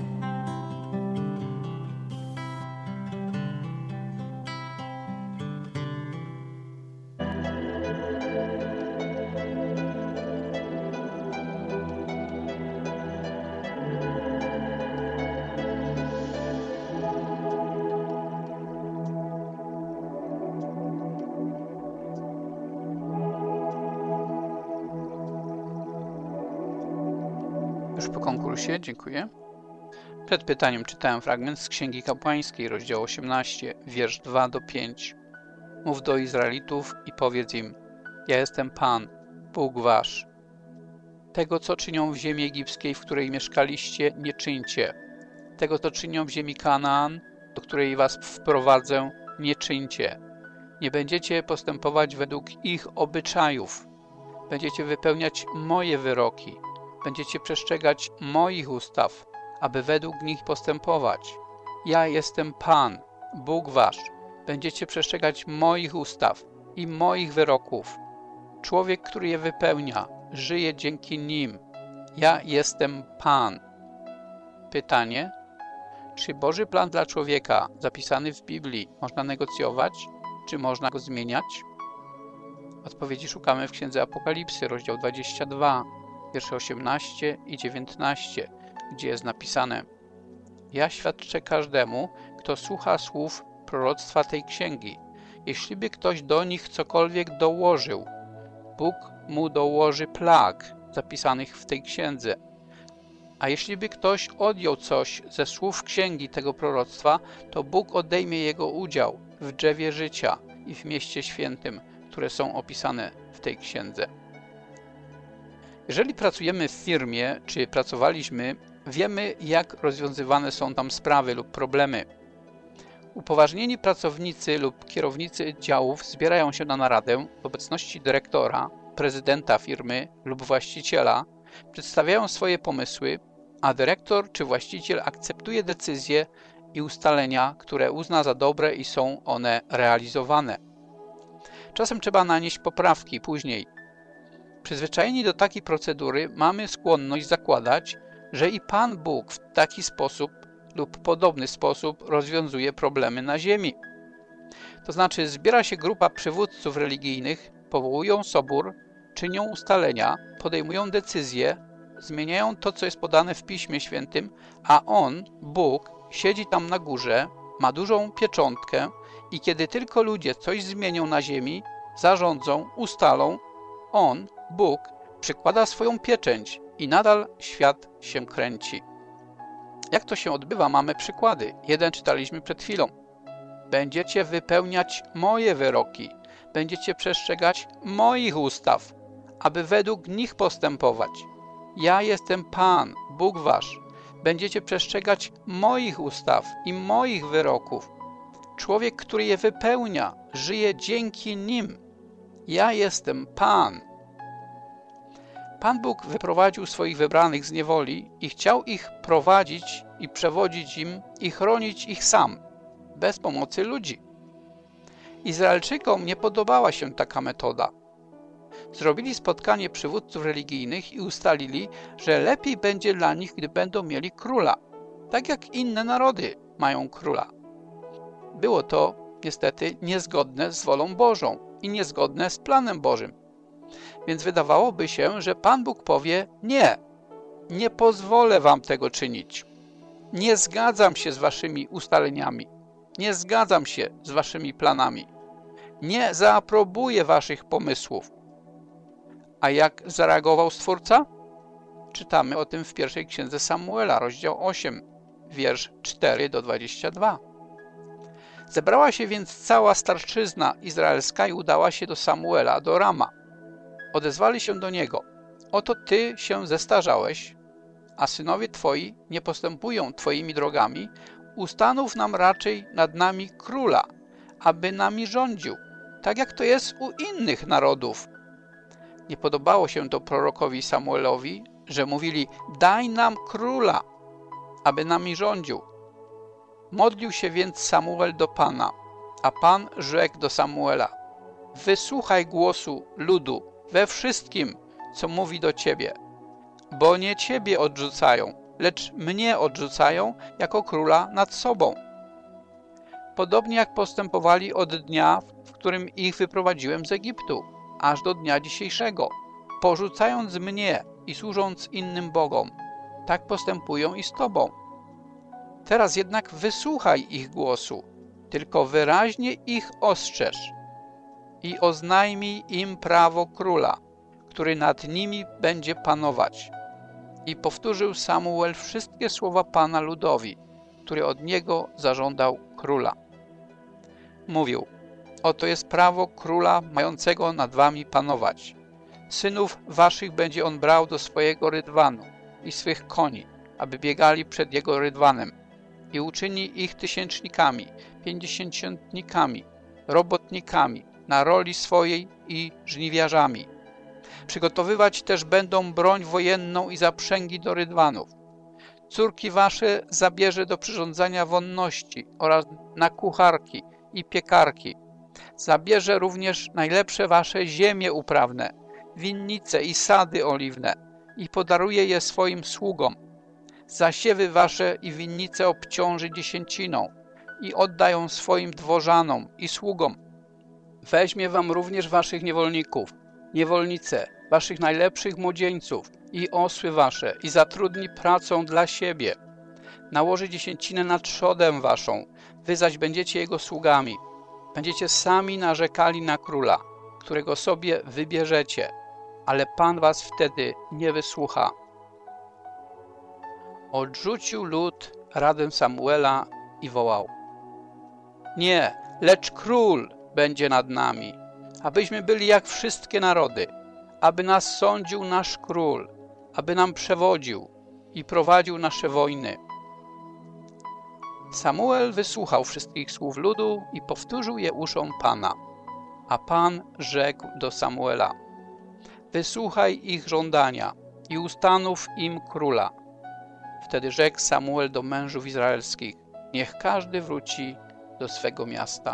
Już po konkursie, dziękuję. Przed pytaniem czytałem fragment z Księgi Kapłańskiej, rozdział 18, wiersz 2-5. Mów do Izraelitów i powiedz im: ja jestem Pan, Bóg wasz. Tego, co czynią w ziemi egipskiej, w której mieszkaliście, nie czyńcie. Tego, co czynią w ziemi Kanaan, do której was wprowadzę, nie czyńcie. Nie będziecie postępować według ich obyczajów. Będziecie wypełniać moje wyroki. Będziecie przestrzegać moich ustaw, aby według nich postępować. Ja jestem Pan, Bóg wasz. Będziecie przestrzegać moich ustaw i moich wyroków. Człowiek, który je wypełnia, żyje dzięki nim. Ja jestem Pan. Pytanie: czy Boży plan dla człowieka zapisany w Biblii można negocjować, czy można go zmieniać? Odpowiedzi szukamy w Księdze Apokalipsy, rozdział 22, wiersze 18 i 19, gdzie jest napisane: ja świadczę każdemu, kto słucha słów proroctwa tej księgi. Jeśliby ktoś do nich cokolwiek dołożył, Bóg mu dołoży plag zapisanych w tej księdze. A jeśliby ktoś odjął coś ze słów księgi tego proroctwa, to Bóg odejmie jego udział w drzewie życia i w mieście świętym, które są opisane w tej księdze. Jeżeli pracujemy w firmie, czy pracowaliśmy, wiemy, jak rozwiązywane są tam sprawy lub problemy. Upoważnieni pracownicy lub kierownicy działów zbierają się na naradę w obecności dyrektora, prezydenta firmy lub właściciela, przedstawiają swoje pomysły, a dyrektor czy właściciel akceptuje decyzje i ustalenia, które uzna za dobre i są one realizowane. Czasem trzeba nanieść poprawki później. Przyzwyczajeni do takiej procedury mamy skłonność zakładać, że i Pan Bóg w taki sposób lub podobny sposób rozwiązuje problemy na ziemi. To znaczy zbiera się grupa przywódców religijnych, powołują sobór, czynią ustalenia, podejmują decyzje, zmieniają to, co jest podane w Piśmie Świętym, a On, Bóg, siedzi tam na górze, ma dużą pieczątkę i kiedy tylko ludzie coś zmienią na ziemi, zarządzą, ustalą, On, Bóg, przykłada swoją pieczęć i nadal świat się kręci. Jak to się odbywa, mamy przykłady. Jeden czytaliśmy przed chwilą. Będziecie wypełniać moje wyroki, będziecie przestrzegać moich ustaw, aby według nich postępować. Ja jestem Pan, Bóg wasz. Będziecie przestrzegać moich ustaw i moich wyroków. Człowiek, który je wypełnia, żyje dzięki nim. Ja jestem Pan. Pan Bóg wyprowadził swoich wybranych z niewoli i chciał ich prowadzić i przewodzić im i chronić ich sam, bez pomocy ludzi. Izraelczykom nie podobała się taka metoda. Zrobili spotkanie przywódców religijnych i ustalili, że lepiej będzie dla nich, gdy będą mieli króla, tak jak inne narody mają króla. Było to niestety niezgodne z wolą Bożą i niezgodne z planem Bożym. Więc wydawałoby się, że Pan Bóg powie: nie, nie pozwolę wam tego czynić. Nie zgadzam się z waszymi ustaleniami. Nie zgadzam się z waszymi planami. Nie zaaprobuję waszych pomysłów. A jak zareagował Stwórca? Czytamy o tym w pierwszej księdze Samuela, rozdział 8, wiersz 4-22. Zebrała się więc cała starszyzna izraelska i udała się do Samuela, do Rama. Odezwali się do niego: oto ty się zestarzałeś, a synowie twoi nie postępują twoimi drogami. Ustanów nam raczej nad nami króla, aby nami rządził, tak jak to jest u innych narodów. Nie podobało się to prorokowi Samuelowi, że mówili: daj nam króla, aby nami rządził. Modlił się więc Samuel do Pana, a Pan rzekł do Samuela: wysłuchaj głosu ludu we wszystkim, co mówi do ciebie, bo nie ciebie odrzucają, lecz mnie odrzucają jako króla nad sobą. Podobnie jak postępowali od dnia, w którym ich wyprowadziłem z Egiptu, aż do dnia dzisiejszego, porzucając mnie i służąc innym bogom. Tak postępują i z tobą. Teraz jednak wysłuchaj ich głosu, tylko wyraźnie ich ostrzeż i oznajmij im prawo króla, który nad nimi będzie panować. I powtórzył Samuel wszystkie słowa Pana ludowi, który od niego zażądał króla. Mówił: oto jest prawo króla mającego nad wami panować. Synów waszych będzie on brał do swojego rydwanu i swych koni, aby biegali przed jego rydwanem, i uczyni ich tysięcznikami, pięćdziesiętnikami, robotnikami na roli swojej i żniwiarzami. Przygotowywać też będą broń wojenną i zaprzęgi do rydwanów. Córki wasze zabierze do przyrządzania wonności oraz na kucharki i piekarki. Zabierze również najlepsze wasze ziemie uprawne, winnice i sady oliwne i podaruje je swoim sługom. Zasiewy wasze i winnice obciąży dziesięciną i oddają swoim dworzanom i sługom. Weźmie wam również waszych niewolników, niewolnice, waszych najlepszych młodzieńców i osły wasze i zatrudni pracą dla siebie. Nałoży dziesięcinę nad trzodę waszą, wy zaś będziecie jego sługami. Będziecie sami narzekali na króla, którego sobie wybierzecie, ale Pan was wtedy nie wysłucha. Odrzucił lud radę Samuela i wołał: nie, lecz król będzie nad nami, abyśmy byli jak wszystkie narody, aby nas sądził nasz król, aby nam przewodził i prowadził nasze wojny. Samuel wysłuchał wszystkich słów ludu i powtórzył je uszom Pana. A Pan rzekł do Samuela: wysłuchaj ich żądania i ustanów im króla. Wtedy rzekł Samuel do mężów izraelskich: niech każdy wróci do swego miasta.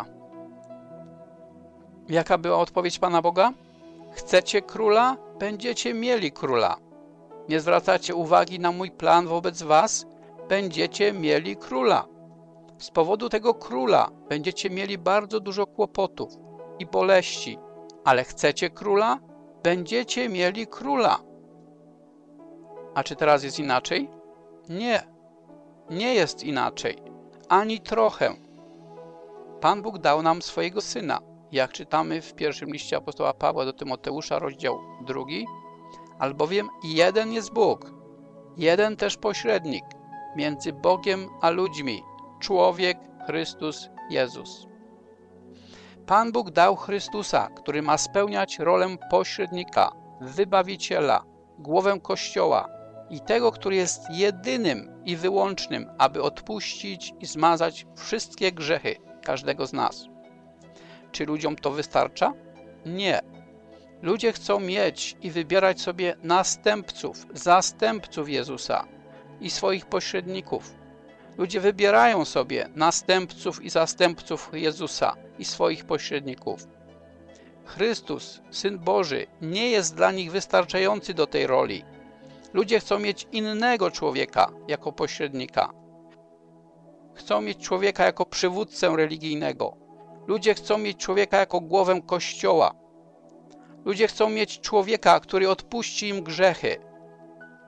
Jaka była odpowiedź Pana Boga? Chcecie króla? Będziecie mieli króla. Nie zwracacie uwagi na mój plan wobec was? Będziecie mieli króla. Z powodu tego króla będziecie mieli bardzo dużo kłopotów i boleści, ale chcecie króla? Będziecie mieli króla. A czy teraz jest inaczej? Nie, nie jest inaczej, ani trochę. Pan Bóg dał nam swojego Syna, jak czytamy w pierwszym liście apostoła Pawła do Tymoteusza, rozdział 2, albowiem jeden jest Bóg, jeden też pośrednik między Bogiem a ludźmi, człowiek Chrystus Jezus. Pan Bóg dał Chrystusa, który ma spełniać rolę pośrednika, wybawiciela, głowę Kościoła i tego, który jest jedynym i wyłącznym, aby odpuścić i zmazać wszystkie grzechy każdego z nas. Czy ludziom to wystarcza? Nie. Ludzie chcą mieć i wybierać sobie następców, zastępców Jezusa i swoich pośredników. Ludzie wybierają sobie następców i zastępców Jezusa i swoich pośredników. Chrystus, Syn Boży, nie jest dla nich wystarczający do tej roli. Ludzie chcą mieć innego człowieka jako pośrednika. Chcą mieć człowieka jako przywódcę religijnego. Ludzie chcą mieć człowieka jako głowę Kościoła. Ludzie chcą mieć człowieka, który odpuści im grzechy.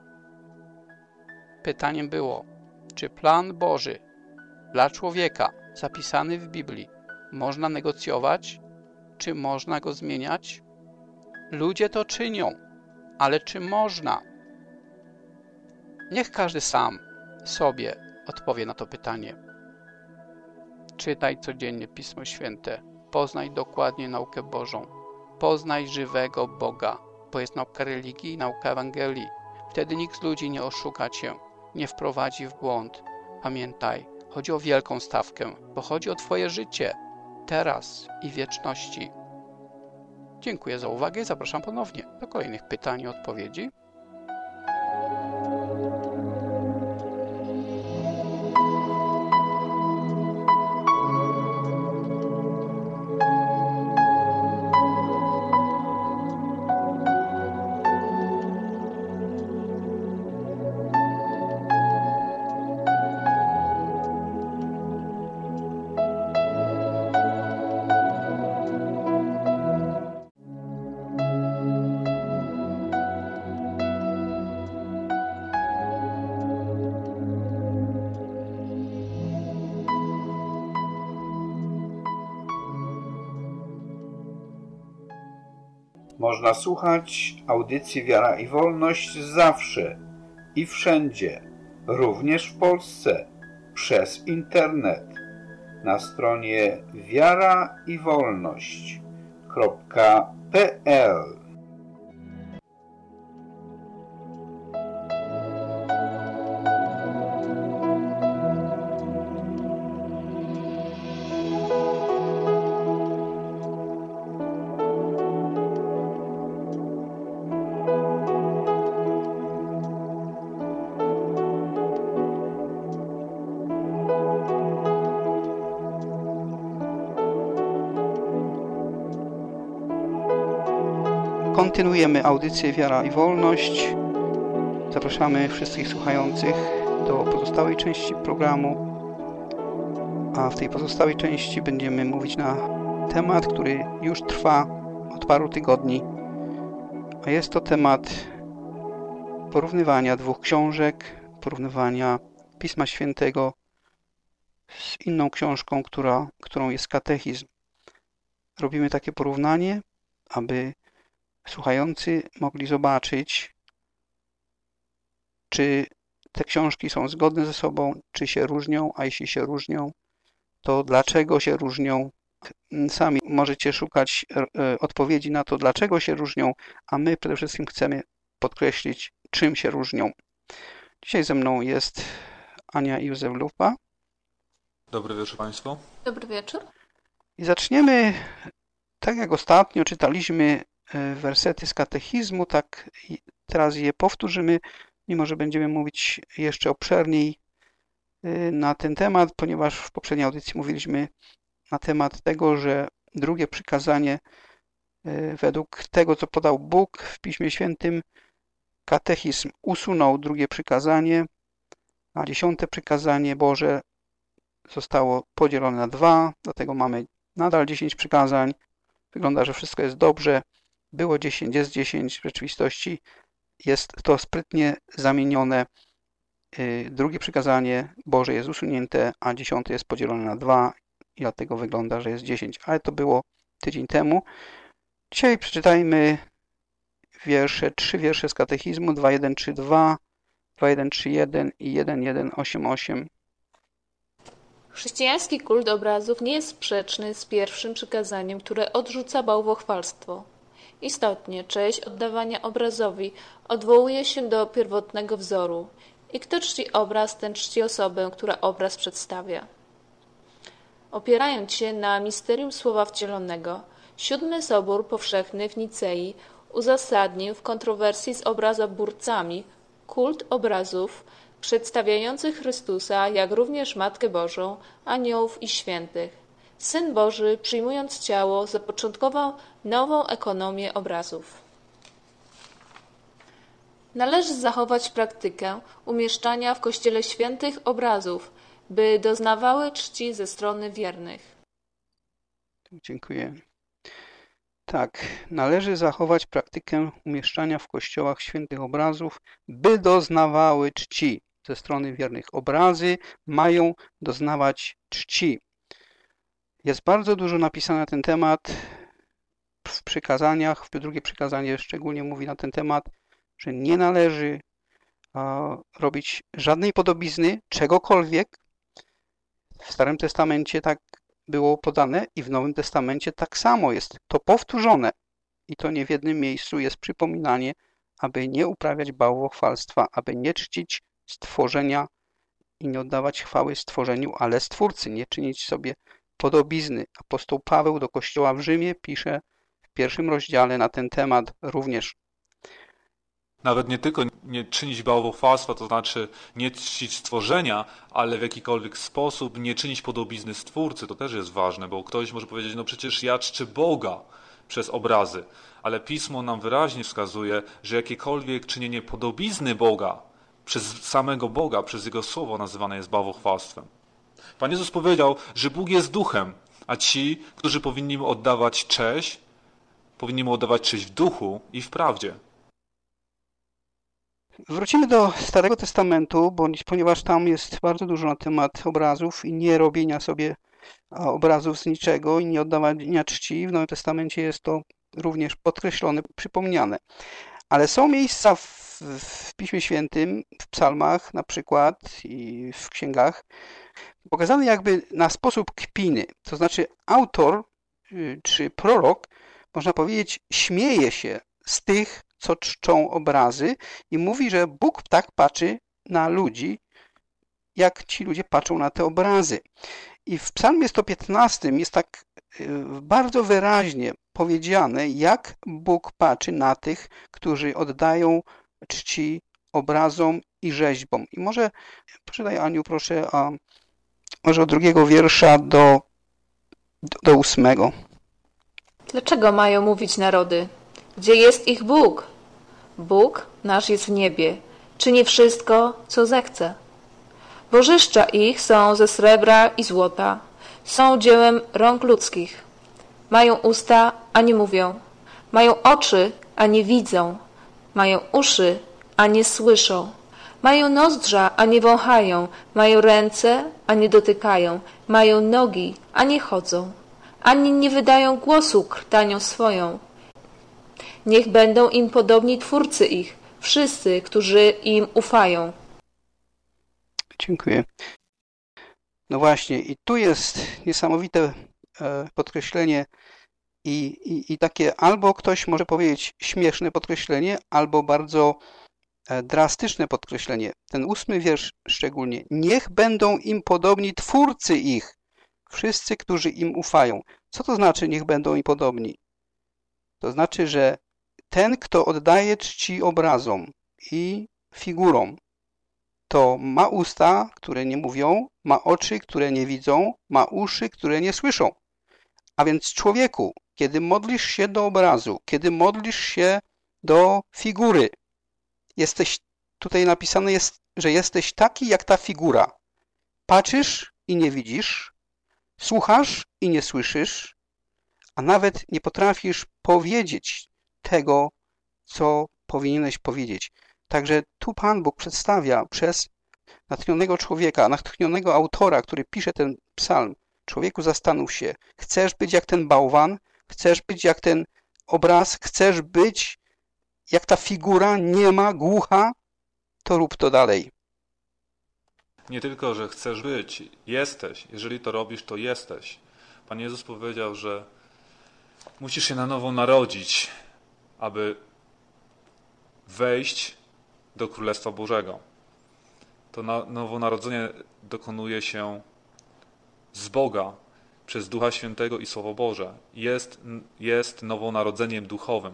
Pytaniem było, czy plan Boży dla człowieka zapisany w Biblii, można negocjować? Czy można go zmieniać? Ludzie to czynią, ale czy można? Niech każdy sam sobie odpowie na to pytanie. Czytaj codziennie Pismo Święte, poznaj dokładnie naukę Bożą, poznaj żywego Boga, bo jest nauka religii i nauka Ewangelii. Wtedy nikt z ludzi nie oszuka cię, nie wprowadzi w błąd. Pamiętaj, chodzi o wielką stawkę, bo chodzi o twoje życie, teraz i w wieczności. Dziękuję za uwagę i zapraszam ponownie do kolejnych pytań i odpowiedzi. Można słuchać audycji Wiara i Wolność zawsze i wszędzie, również w Polsce, przez internet na stronie wiaraiwolność.pl. Kontynuujemy audycję Wiara i Wolność. Zapraszamy wszystkich słuchających do pozostałej części programu. A w tej pozostałej części będziemy mówić na temat, który już trwa od paru tygodni. A jest to temat porównywania dwóch książek, porównywania Pisma Świętego z inną książką, którą jest katechizm. Robimy takie porównanie, aby słuchający mogli zobaczyć, czy te książki są zgodne ze sobą, czy się różnią, a jeśli się różnią, to dlaczego się różnią. Sami możecie szukać odpowiedzi na to, dlaczego się różnią, a my przede wszystkim chcemy podkreślić, czym się różnią. Dzisiaj ze mną jest Ania i Józef Lupa. Dobry wieczór Państwu. Dobry wieczór. I zaczniemy, tak jak ostatnio czytaliśmy wersety z katechizmu, tak teraz je powtórzymy, mimo że będziemy mówić jeszcze obszerniej na ten temat, ponieważ w poprzedniej audycji mówiliśmy na temat tego, że drugie przykazanie według tego, co podał Bóg w Piśmie Świętym, katechizm usunął drugie przykazanie, a 10. przykazanie Boże zostało podzielone na 2, dlatego mamy nadal 10 przykazań. Wygląda, że wszystko jest dobrze. Było 10, jest 10, w rzeczywistości jest to sprytnie zamienione. Drugie przykazanie Boże jest usunięte, a 10. jest podzielone na 2 i dlatego wygląda, że jest 10. Ale to było tydzień temu. Dzisiaj przeczytajmy trzy wiersze z katechizmu 2.1.3.2, 2.1.3.1 i 1.1.8.8. Chrześcijański kult obrazów nie jest sprzeczny z pierwszym przykazaniem, które odrzuca bałwochwalstwo. Istotnie, cześć oddawania obrazowi odwołuje się do pierwotnego wzoru i kto czci obraz, ten czci osobę, która obraz przedstawia. Opierając się na misterium Słowa Wcielonego, VII Sobór Powszechny w Nicei uzasadnił w kontrowersji z obrazoburcami kult obrazów przedstawiających Chrystusa, jak również Matkę Bożą, aniołów i świętych. Syn Boży, przyjmując ciało, zapoczątkował nową ekonomię obrazów. Należy zachować praktykę umieszczania w Kościele świętych obrazów, by doznawały czci ze strony wiernych. Dziękuję. Tak, należy zachować praktykę umieszczania w kościołach świętych obrazów, by doznawały czci ze strony wiernych. Obrazy mają doznawać czci. Jest bardzo dużo napisane na ten temat w przykazaniach. Drugie przykazanie szczególnie mówi na ten temat, że nie należy robić żadnej podobizny, czegokolwiek. W Starym Testamencie tak było podane i w Nowym Testamencie tak samo jest to powtórzone. I to nie w jednym miejscu jest przypominanie, aby nie uprawiać bałwochwalstwa, aby nie czcić stworzenia i nie oddawać chwały stworzeniu, ale Stwórcy, nie czynić sobie podobizny. Apostoł Paweł do Kościoła w Rzymie pisze w 1 rozdziale na ten temat również. Nawet nie tylko nie czynić bałwochwalstwa, to znaczy nie czcić stworzenia, ale w jakikolwiek sposób nie czynić podobizny Stwórcy. To też jest ważne, bo ktoś może powiedzieć, no przecież ja czczę Boga przez obrazy. Ale Pismo nam wyraźnie wskazuje, że jakiekolwiek czynienie podobizny Boga przez samego Boga, przez Jego Słowo nazywane jest bałwochwalstwem. Pan Jezus powiedział, że Bóg jest duchem, a ci, którzy powinni Mu oddawać cześć w duchu i w prawdzie. Wrócimy do Starego Testamentu, ponieważ tam jest bardzo dużo na temat obrazów i nie robienia sobie obrazów z niczego i nie oddawania czci. W Nowym Testamencie jest to również podkreślone, przypomniane. Ale są miejsca w Piśmie Świętym, w psalmach na przykład i w księgach, pokazane jakby na sposób kpiny. To znaczy autor czy prorok, można powiedzieć, śmieje się z tych, co czczą obrazy i mówi, że Bóg tak patrzy na ludzi, jak ci ludzie patrzą na te obrazy. I w psalmie 115 jest tak bardzo wyraźnie powiedziane, jak Bóg patrzy na tych, którzy oddają czci obrazom i rzeźbom. I może, przeczytaj Aniu proszę, może od 2 wiersza do 8. Dlaczego mają mówić narody? Gdzie jest ich Bóg? Bóg nasz jest w niebie, czyni wszystko, co zechce. Bożyszcza ich są ze srebra i złota, są dziełem rąk ludzkich. Mają usta, a nie mówią. Mają oczy, a nie widzą. Mają uszy, a nie słyszą. Mają nozdrza, a nie wąchają. Mają ręce, a nie dotykają. Mają nogi, a nie chodzą. Ani nie wydają głosu krtanią swoją. Niech będą im podobni Twórcy ich, wszyscy, którzy im ufają. Dziękuję. No właśnie, i tu jest niesamowite podkreślenie i takie albo ktoś może powiedzieć śmieszne podkreślenie, albo bardzo drastyczne podkreślenie. Ten 8 wiersz szczególnie. Niech będą im podobni Twórcy ich, wszyscy, którzy im ufają. Co to znaczy niech będą im podobni? To znaczy, że ten, kto oddaje czci obrazom i figurom, to ma usta, które nie mówią, ma oczy, które nie widzą, ma uszy, które nie słyszą. A więc człowieku, kiedy modlisz się do obrazu, kiedy modlisz się do figury, tutaj napisane jest, że jesteś taki jak ta figura. Patrzysz i nie widzisz, słuchasz i nie słyszysz, a nawet nie potrafisz powiedzieć tego, co powinieneś powiedzieć. Także tu Pan Bóg przedstawia przez natchnionego człowieka, natchnionego autora, który pisze ten psalm. Człowieku, zastanów się, chcesz być jak ten bałwan, chcesz być jak ten obraz, chcesz być jak ta figura, niema, głucha, to rób to dalej. Nie tylko, że chcesz być, jesteś. Jeżeli to robisz, to jesteś. Pan Jezus powiedział, że musisz się na nowo narodzić, aby wejść do Królestwa Bożego. To nowonarodzenie dokonuje się z Boga przez Ducha Świętego i Słowo Boże. Jest nowonarodzeniem duchowym.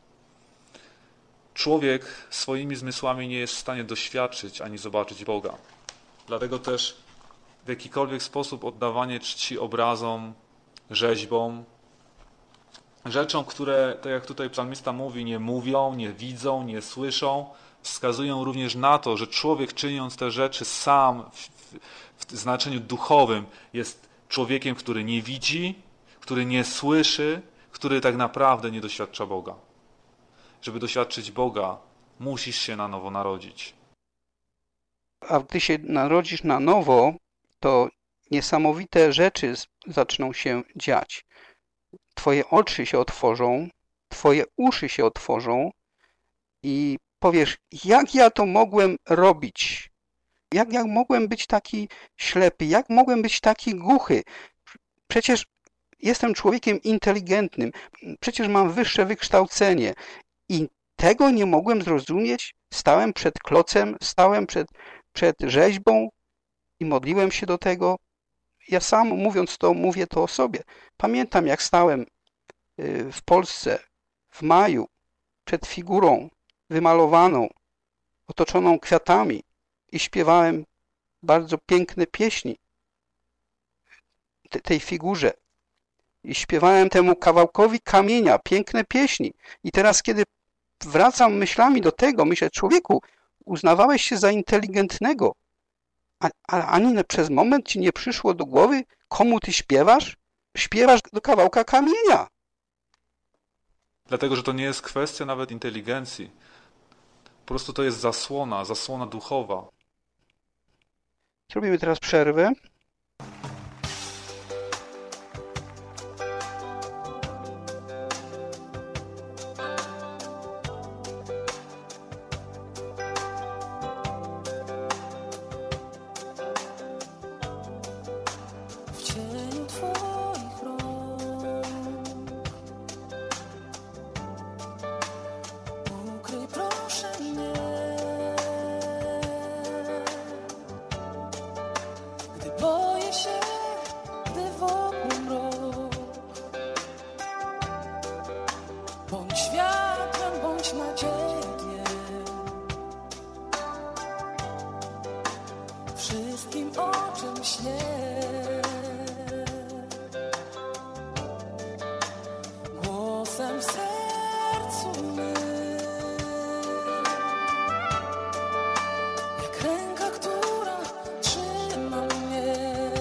Człowiek swoimi zmysłami nie jest w stanie doświadczyć ani zobaczyć Boga. Dlatego też w jakikolwiek sposób oddawanie czci obrazom, rzeźbom, rzeczom, które, tak jak tutaj psalmista mówi, nie mówią, nie widzą, nie słyszą, wskazują również na to, że człowiek czyniąc te rzeczy sam w znaczeniu duchowym jest człowiekiem, który nie widzi, który nie słyszy, który tak naprawdę nie doświadcza Boga. Żeby doświadczyć Boga, musisz się na nowo narodzić. A gdy się narodzisz na nowo, to niesamowite rzeczy zaczną się dziać. Twoje oczy się otworzą, twoje uszy się otworzą i powiesz, jak ja to mogłem robić? Jak ja mogłem być taki ślepy? Jak mogłem być taki głuchy? Przecież jestem człowiekiem inteligentnym, przecież mam wyższe wykształcenie i tego nie mogłem zrozumieć. Stałem przed klocem, stałem przed rzeźbą i modliłem się do tego. Ja sam, mówiąc to, mówię to o sobie. Pamiętam, jak stałem w Polsce w maju przed figurą wymalowaną, otoczoną kwiatami i śpiewałem bardzo piękne pieśni tej figurze. I śpiewałem temu kawałkowi kamienia piękne pieśni. I teraz, kiedy wracam myślami do tego, myślę, człowieku, uznawałeś się za inteligentnego, ale ani przez moment ci nie przyszło do głowy, komu ty śpiewasz? Śpiewasz do kawałka kamienia. Dlatego, że to nie jest kwestia nawet inteligencji. Po prostu to jest zasłona duchowa. Zrobimy teraz przerwę. Wszystkim o czym śnię, głosem w sercu mym, jak ręka, która trzyma mnie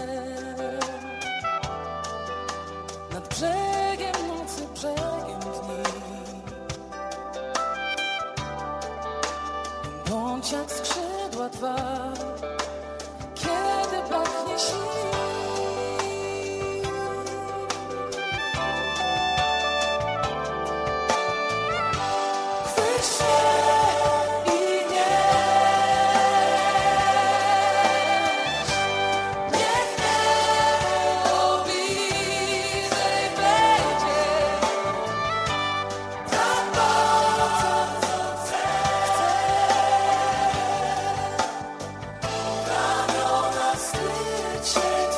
nad brzegiem nocy, brzegiem dni. Bądź jak skrzydła Twa, kiedy braknie sił. Chwyć się i nieś, niech niebo bliżej wejdzie, tak bardzo chcę. Ramiona styć się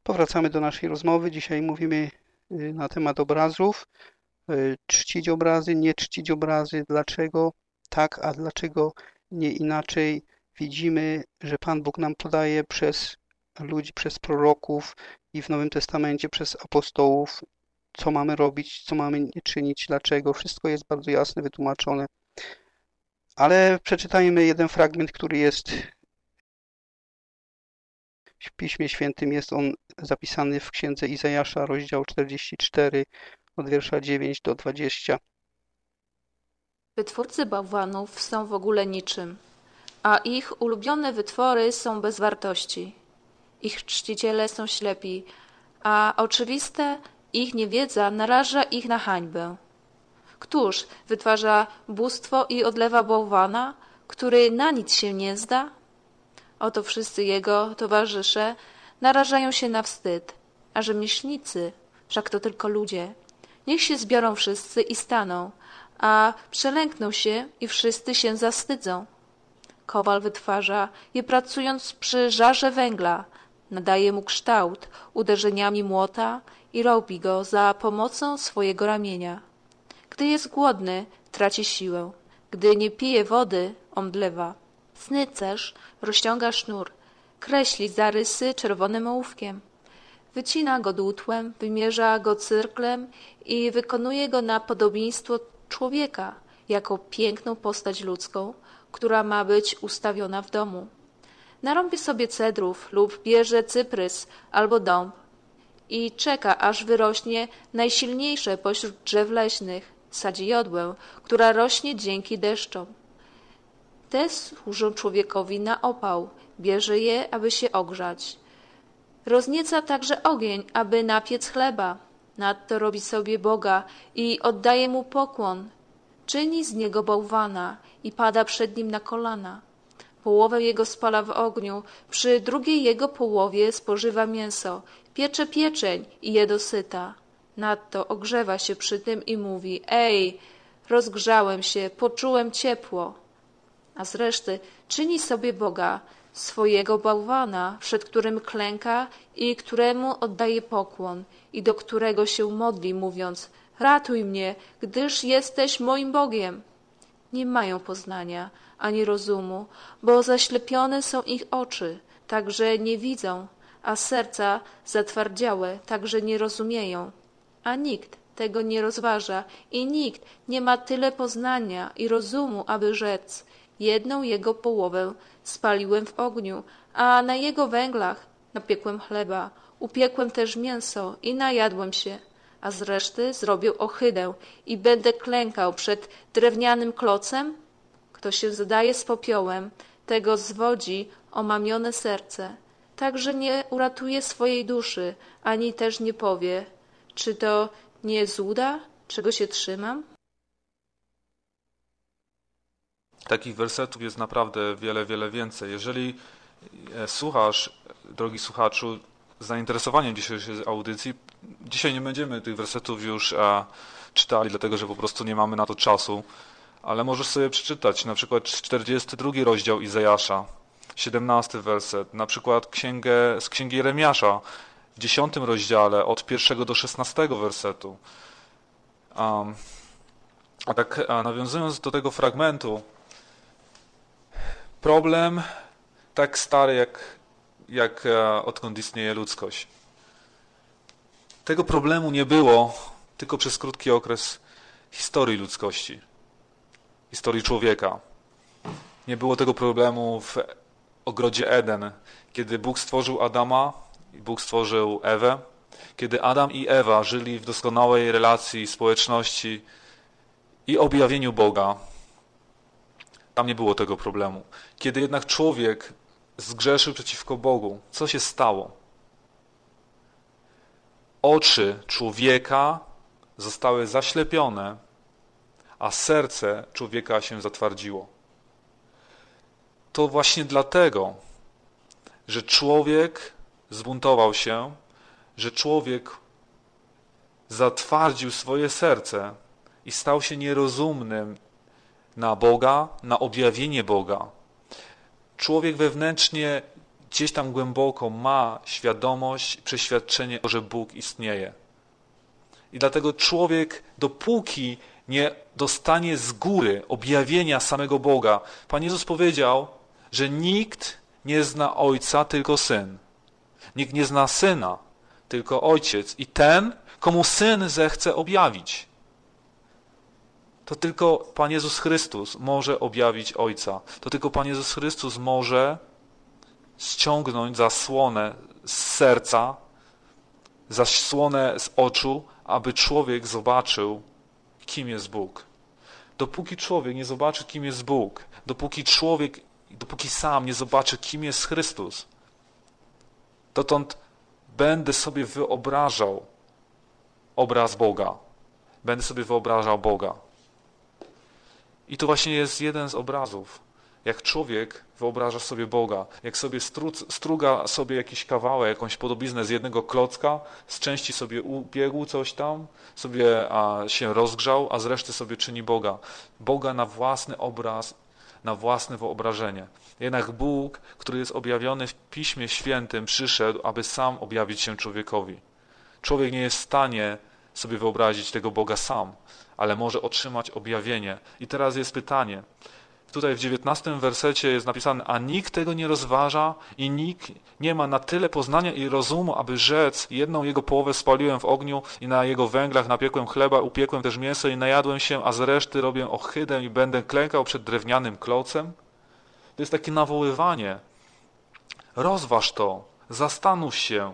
Powracamy do naszej rozmowy. Dzisiaj mówimy na temat obrazów. Czcić obrazy, nie czcić obrazy. Dlaczego tak, a dlaczego nie inaczej? Widzimy, że Pan Bóg nam podaje przez ludzi, przez proroków i w Nowym Testamencie przez apostołów, co mamy robić, co mamy nie czynić, dlaczego. Wszystko jest bardzo jasne, wytłumaczone. Ale przeczytajmy jeden fragment, który jest w Piśmie Świętym. Jest on zapisany w Księdze Izajasza, rozdział 44, od wiersza 9 do 20. Wytwórcy bałwanów są w ogóle niczym, a ich ulubione wytwory są bez wartości. Ich czciciele są ślepi, a oczywiste ich niewiedza naraża ich na hańbę. Któż wytwarza bóstwo i odlewa bałwana, który na nic się nie zda? Oto wszyscy jego towarzysze narażają się na wstyd, a rzemieślnicy, wszak to tylko ludzie, niech się zbiorą wszyscy i staną, a przelękną się i wszyscy się zastydzą. Kowal wytwarza je pracując przy żarze węgla, nadaje mu kształt uderzeniami młota i robi go za pomocą swojego ramienia. Gdy jest głodny, traci siłę. Gdy nie pije wody, omdlewa. Snycerz rozciąga sznur, kreśli zarysy czerwonym ołówkiem. Wycina go dłutłem, wymierza go cyrklem i wykonuje go na podobieństwo człowieka, jako piękną postać ludzką, która ma być ustawiona w domu. Narąbie sobie cedrów lub bierze cyprys albo dąb i czeka, aż wyrośnie najsilniejsze pośród drzew leśnych. Sadzi jodłę, która rośnie dzięki deszczom. Te służą człowiekowi na opał, bierze je, aby się ogrzać. Roznieca także ogień, aby napiec chleba. Nadto robi sobie Boga i oddaje mu pokłon. Czyni z niego bałwana i pada przed nim na kolana. Połowę jego spala w ogniu, przy drugiej jego połowie spożywa mięso, piecze pieczeń i je dosyta. Nadto ogrzewa się przy tym i mówi: ej, rozgrzałem się, poczułem ciepło. A z reszty czyni sobie Boga, swojego bałwana, przed którym klęka i któremu oddaje pokłon i do którego się modli, mówiąc: ratuj mnie, gdyż jesteś moim Bogiem. Nie mają poznania ani rozumu, bo zaślepione są ich oczy, tak że nie widzą, a serca zatwardziałe, tak że nie rozumieją. A nikt tego nie rozważa i nikt nie ma tyle poznania i rozumu, aby rzec: jedną jego połowę spaliłem w ogniu, a na jego węglach napiekłem chleba, upiekłem też mięso i najadłem się, a z reszty zrobię ohydę i będę klękał przed drewnianym klocem? Kto się zadaje z popiołem, tego zwodzi omamione serce, tak że nie uratuje swojej duszy, ani też nie powie: czy to nie złuda, czego się trzymam? Takich wersetów jest naprawdę wiele, wiele więcej. Jeżeli słuchasz, drogi słuchaczu, z zainteresowaniem dzisiejszej audycji, dzisiaj nie będziemy tych wersetów już czytali, dlatego że po prostu nie mamy na to czasu, ale możesz sobie przeczytać na przykład 42 rozdział Izajasza, 17 werset, na przykład z Księgi Jeremiasza, w 10 rozdziale od 1 do 16 wersetu. A tak nawiązując do tego fragmentu, problem tak stary jak odkąd istnieje ludzkość. Tego problemu nie było tylko przez krótki okres historii ludzkości, historii człowieka. Nie było tego problemu w ogrodzie Eden, kiedy Bóg stworzył Adama i Bóg stworzył Ewę, kiedy Adam i Ewa żyli w doskonałej relacji, społeczności i objawieniu Boga. Tam nie było tego problemu. Kiedy jednak człowiek zgrzeszył przeciwko Bogu, co się stało? Oczy człowieka zostały zaślepione, a serce człowieka się zatwardziło. To właśnie dlatego, że człowiek zbuntował się, że człowiek zatwardził swoje serce i stał się nierozumnym na Boga, na objawienie Boga. Człowiek wewnętrznie gdzieś tam głęboko ma świadomość, przeświadczenie, że Bóg istnieje. I dlatego człowiek, dopóki nie dostanie z góry objawienia samego Boga, Pan Jezus powiedział, że nikt nie zna Ojca, tylko Syn. Nikt nie zna Syna, tylko Ojciec. I ten, komu Syn zechce objawić. To tylko Pan Jezus Chrystus może objawić Ojca. To tylko Pan Jezus Chrystus może ściągnąć zasłonę z serca, zasłonę z oczu, aby człowiek zobaczył, kim jest Bóg. Dopóki człowiek nie zobaczy, kim jest Bóg, dopóki sam nie zobaczy, kim jest Chrystus, dotąd będę sobie wyobrażał obraz Boga. Będę sobie wyobrażał Boga. I to właśnie jest jeden z obrazów. Jak człowiek wyobraża sobie Boga, jak sobie struga sobie jakiś kawałek, jakąś podobiznę z jednego klocka, z części sobie ubiegł coś tam, sobie się rozgrzał, a z reszty sobie czyni Boga. Boga na własny obraz, na własne wyobrażenie. Jednak Bóg, który jest objawiony w Piśmie Świętym, przyszedł, aby sam objawić się człowiekowi. Człowiek nie jest w stanie sobie wyobrazić tego Boga sam, ale może otrzymać objawienie. I teraz jest pytanie. Tutaj w 19 wersecie jest napisane, a nikt tego nie rozważa i nikt nie ma na tyle poznania i rozumu, aby rzec, jedną jego połowę spaliłem w ogniu i na jego węglach napiekłem chleba, upiekłem też mięso i najadłem się, a z reszty robię ohydę i będę klękał przed drewnianym klocem. To jest takie nawoływanie. Rozważ to, zastanów się,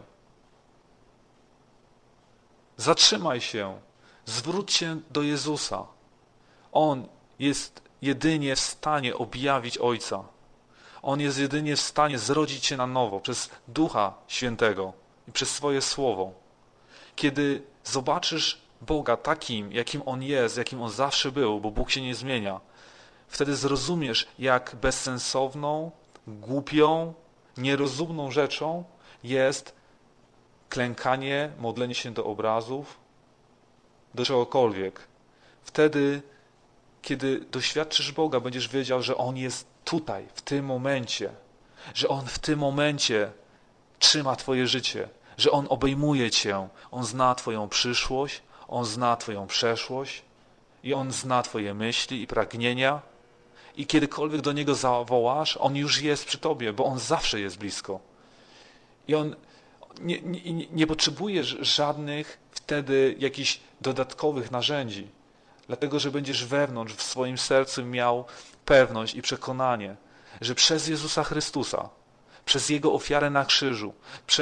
zatrzymaj się, zwróć się do Jezusa. On jest jedynie w stanie objawić Ojca. On jest jedynie w stanie zrodzić się na nowo przez Ducha Świętego i przez swoje Słowo. Kiedy zobaczysz Boga takim, jakim On jest, jakim On zawsze był, bo Bóg się nie zmienia, wtedy zrozumiesz, jak bezsensowną, głupią, nierozumną rzeczą jest klękanie, modlenie się do obrazów, do czegokolwiek. Wtedy, kiedy doświadczysz Boga, będziesz wiedział, że On jest tutaj, w tym momencie, że On w tym momencie trzyma Twoje życie, że On obejmuje Cię, On zna Twoją przyszłość, On zna Twoją przeszłość i On zna Twoje myśli i pragnienia i kiedykolwiek do Niego zawołasz, On już jest przy Tobie, bo On zawsze jest blisko. I On nie potrzebuje żadnych wtedy jakichś dodatkowych narzędzi, dlatego że będziesz wewnątrz, w swoim sercu miał pewność i przekonanie, że przez Jezusa Chrystusa, przez Jego ofiarę na krzyżu,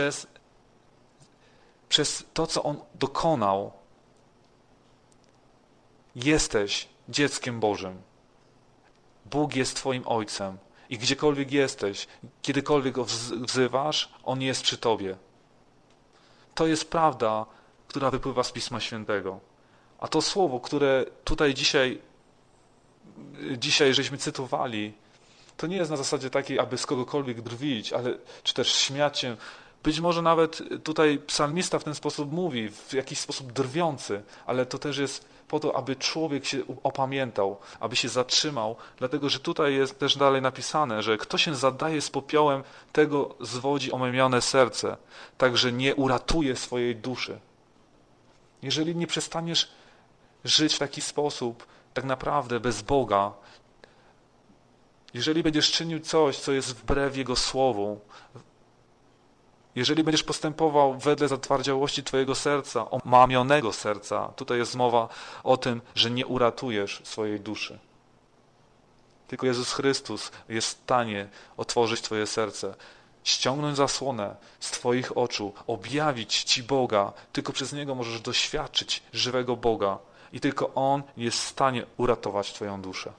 przez to, co On dokonał, jesteś dzieckiem Bożym. Bóg jest Twoim Ojcem i gdziekolwiek jesteś, kiedykolwiek Go wzywasz, On jest przy Tobie. To jest prawda, która wypływa z Pisma Świętego. A to słowo, które tutaj dzisiaj żeśmy cytowali, to nie jest na zasadzie takiej, aby z kogokolwiek drwić, ale czy też śmiać się. Być może nawet tutaj psalmista w ten sposób mówi, w jakiś sposób drwiący, ale to też jest po to, aby człowiek się opamiętał, aby się zatrzymał, dlatego że tutaj jest też dalej napisane, że kto się zadaje z popiołem, tego zwodzi omemione serce, także nie uratuje swojej duszy. Jeżeli nie przestaniesz żyć w taki sposób, tak naprawdę bez Boga, jeżeli będziesz czynił coś, co jest wbrew Jego Słowu, jeżeli będziesz postępował wedle zatwardziałości Twojego serca, omamionego serca, tutaj jest mowa o tym, że nie uratujesz swojej duszy. Tylko Jezus Chrystus jest w stanie otworzyć Twoje serce, ściągnąć zasłonę z Twoich oczu, objawić Ci Boga. Tylko przez Niego możesz doświadczyć żywego Boga i tylko On jest w stanie uratować Twoją duszę.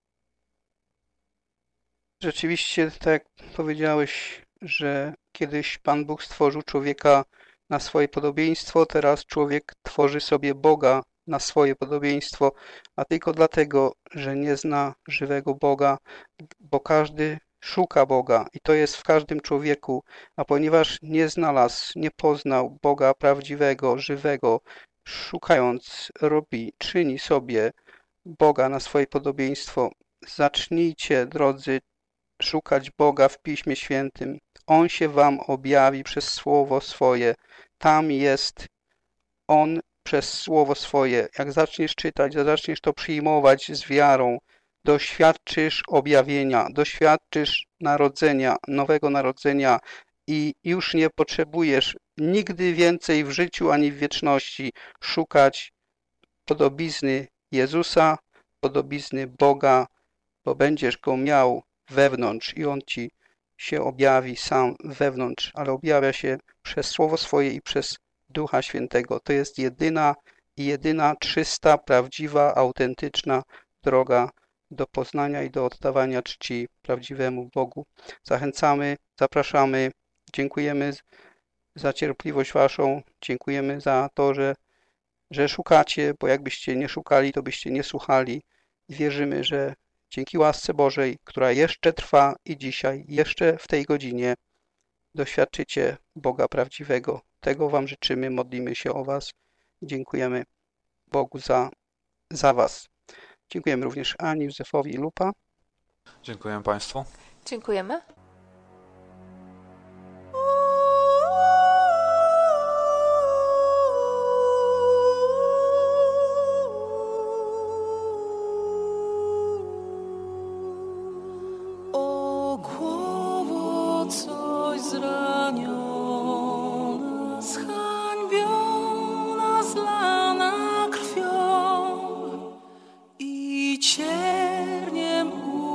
Rzeczywiście, tak jak powiedziałeś, że kiedyś Pan Bóg stworzył człowieka na swoje podobieństwo, teraz człowiek tworzy sobie Boga na swoje podobieństwo, a tylko dlatego, że nie zna żywego Boga, bo każdy szuka Boga i to jest w każdym człowieku, a ponieważ nie znalazł, nie poznał Boga prawdziwego, żywego, szukając, czyni sobie Boga na swoje podobieństwo. Zacznijcie, drodzy szukać Boga w Piśmie Świętym. On się wam objawi przez Słowo swoje. Tam jest On przez Słowo swoje. Jak zaczniesz czytać, zaczniesz to przyjmować z wiarą, doświadczysz objawienia, doświadczysz narodzenia, nowego narodzenia i już nie potrzebujesz nigdy więcej w życiu ani w wieczności szukać podobizny Jezusa, podobizny Boga, bo będziesz Go miał wewnątrz i On Ci się objawi sam wewnątrz, ale objawia się przez Słowo swoje i przez Ducha Świętego. To jest jedyna czysta, prawdziwa, autentyczna droga do poznania i do oddawania czci prawdziwemu Bogu. Zachęcamy, zapraszamy, dziękujemy za cierpliwość waszą, dziękujemy za to, że szukacie, bo jakbyście nie szukali, to byście nie słuchali i wierzymy, że dzięki łasce Bożej, która jeszcze trwa i dzisiaj, jeszcze w tej godzinie doświadczycie Boga prawdziwego. Tego wam życzymy, modlimy się o was. Dziękujemy Bogu za was. Dziękujemy również Ani, Józefowi i Lupa. Dziękuję Państwu. Dziękujemy. O głowo coś zraniona, zhańbiona, zlana krwią i cierniem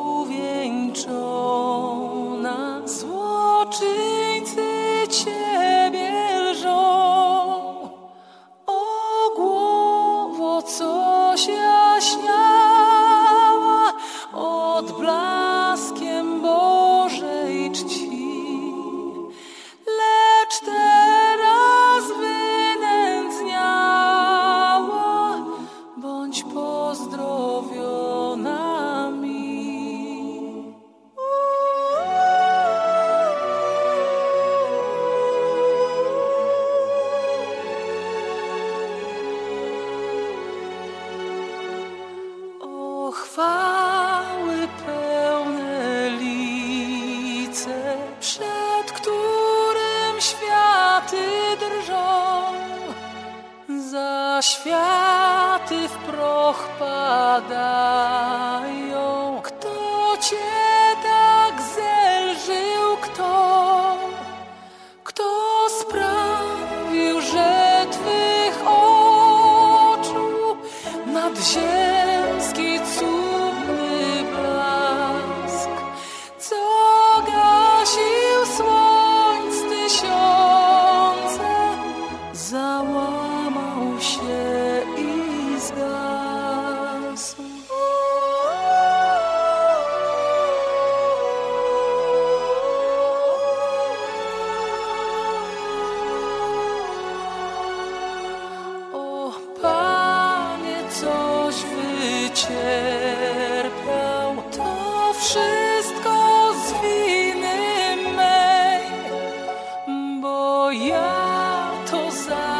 uwieńczona, złoczyńcy Ciebie lżą. O głowo coś jaśniała odblaskiem Bożej czci, lecz teraz wynędzniała, bądź pozdrowiona mi. O chwały pełne lice, przed którym światy drżą, za światy w proch padają. Kto Cię tak zelżył, kto sprawił, że Twych oczu nadziemski cudny blask, co gasił słońc tysiące, załamał się i zgasł. O Panie, coś wycierpiał, to wszystko z winy mej, bo ja to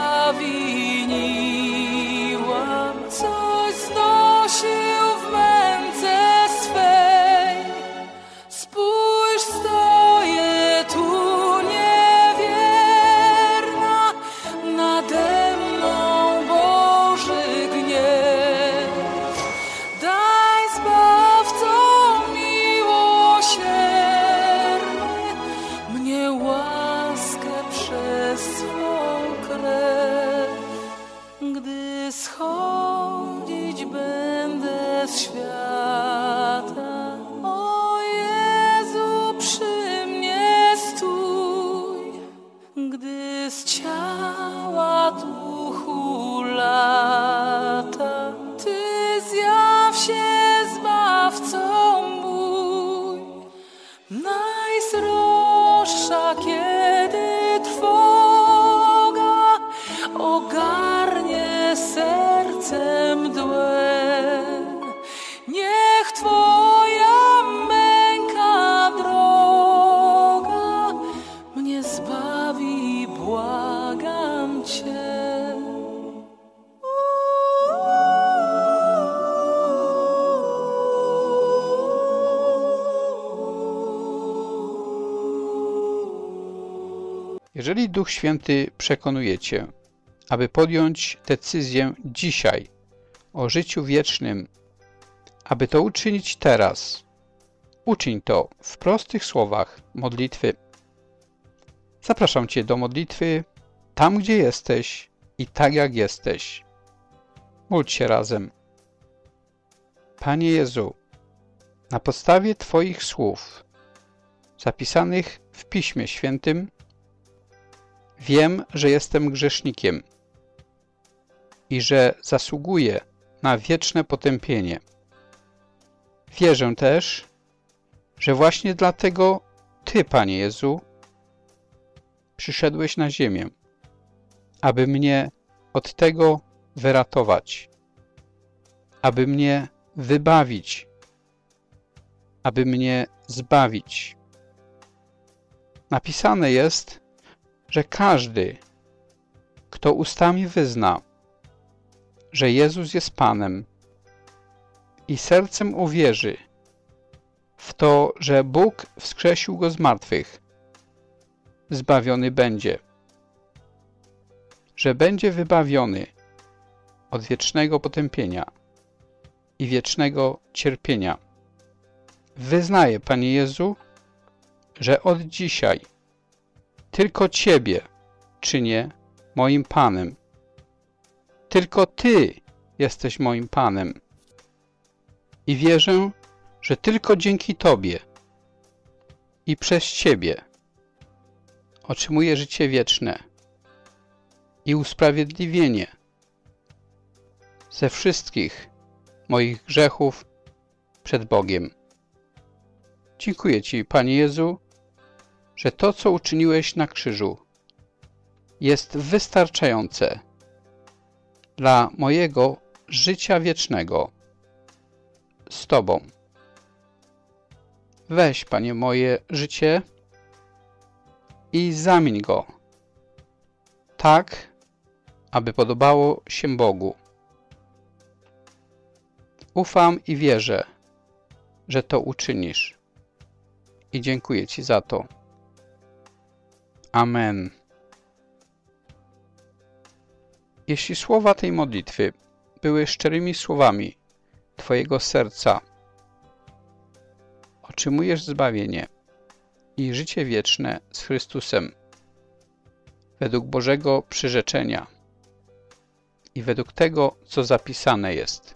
zawiniłam, coś znosił w męce swej. Spójrz, stoję tu niewierna, nade mną Boży gniew. Daj, Zbawco miłosierny, mnie łaskę przez swą krew. Gdy schodzić będę z świata, o Jezu, przy mnie stój. Gdy z ciała duchu lata, Ty zjaw się, Zbawco mój. Najsroższa, kiedy trwoga ogarnie serce mdłe, niech Twoja męka droga mnie zbawi, błagam Cię. Jeżeli Duch Święty przekonuje Cię, aby podjąć decyzję dzisiaj o życiu wiecznym, aby to uczynić teraz, uczyń to w prostych słowach modlitwy. Zapraszam Cię do modlitwy tam, gdzie jesteś i tak jak jesteś. Módl się razem. Panie Jezu, na podstawie Twoich słów zapisanych w Piśmie Świętym wiem, że jestem grzesznikiem i że zasługuję na wieczne potępienie. Wierzę też, że właśnie dlatego Ty, Panie Jezu, przyszedłeś na ziemię, aby mnie od tego wyratować, aby mnie wybawić, aby mnie zbawić. Napisane jest, że każdy, kto ustami wyzna, że Jezus jest Panem i sercem uwierzy w to, że Bóg wskrzesił Go z martwych, zbawiony będzie, że będzie wybawiony od wiecznego potępienia i wiecznego cierpienia. Wyznaję, Panie Jezu, że od dzisiaj tylko Ciebie czynię moim Panem. Tylko Ty jesteś moim Panem. I wierzę, że tylko dzięki Tobie i przez Ciebie otrzymuję życie wieczne i usprawiedliwienie ze wszystkich moich grzechów przed Bogiem. Dziękuję Ci, Panie Jezu, że to, co uczyniłeś na krzyżu, jest wystarczające dla mojego życia wiecznego z Tobą. Weź, Panie, moje życie i zamień go tak, aby podobało się Bogu. Ufam i wierzę, że to uczynisz. I dziękuję Ci za to. Amen. Jeśli słowa tej modlitwy były szczerymi słowami Twojego serca, otrzymujesz zbawienie i życie wieczne z Chrystusem według Bożego przyrzeczenia i według tego, co zapisane jest.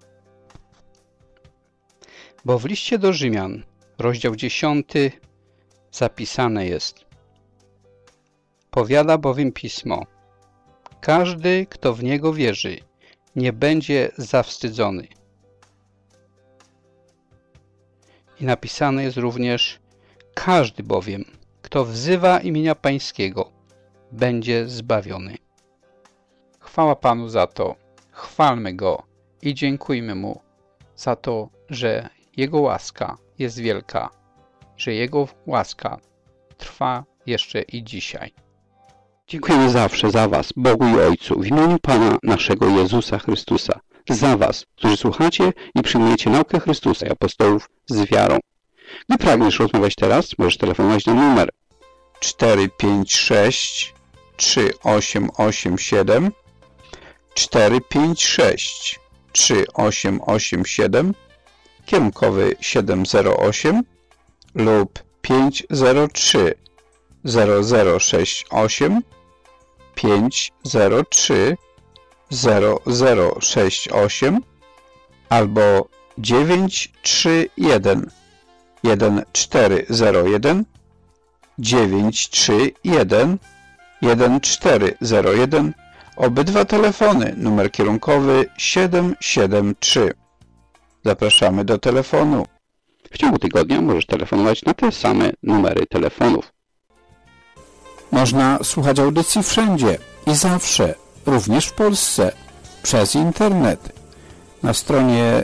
Bo w liście do Rzymian, rozdział 10, zapisane jest: powiada bowiem Pismo, każdy, kto w Niego wierzy, nie będzie zawstydzony. I napisane jest również: każdy bowiem, kto wzywa imienia Pańskiego, będzie zbawiony. Chwała Panu za to, chwalmy Go i dziękujmy Mu za to, że Jego łaska jest wielka, że Jego łaska trwa jeszcze i dzisiaj. Dziękujemy zawsze za Was, Bogu i Ojcu, w imieniu Pana naszego Jezusa Chrystusa, za Was, którzy słuchacie i przyjmujecie naukę Chrystusa i apostołów z wiarą. Gdy pragniesz rozmawiać teraz, możesz telefonować na numer 456 3887 456 3887 kierunkowy 708 lub 503 0068 503 0068 albo 931 1401 931 1401. Obydwa telefony, numer kierunkowy 773. Zapraszamy do telefonu. W ciągu tygodnia możesz telefonować na te same numery telefonów. Można słuchać audycji wszędzie i zawsze, również w Polsce, przez internet. Na stronie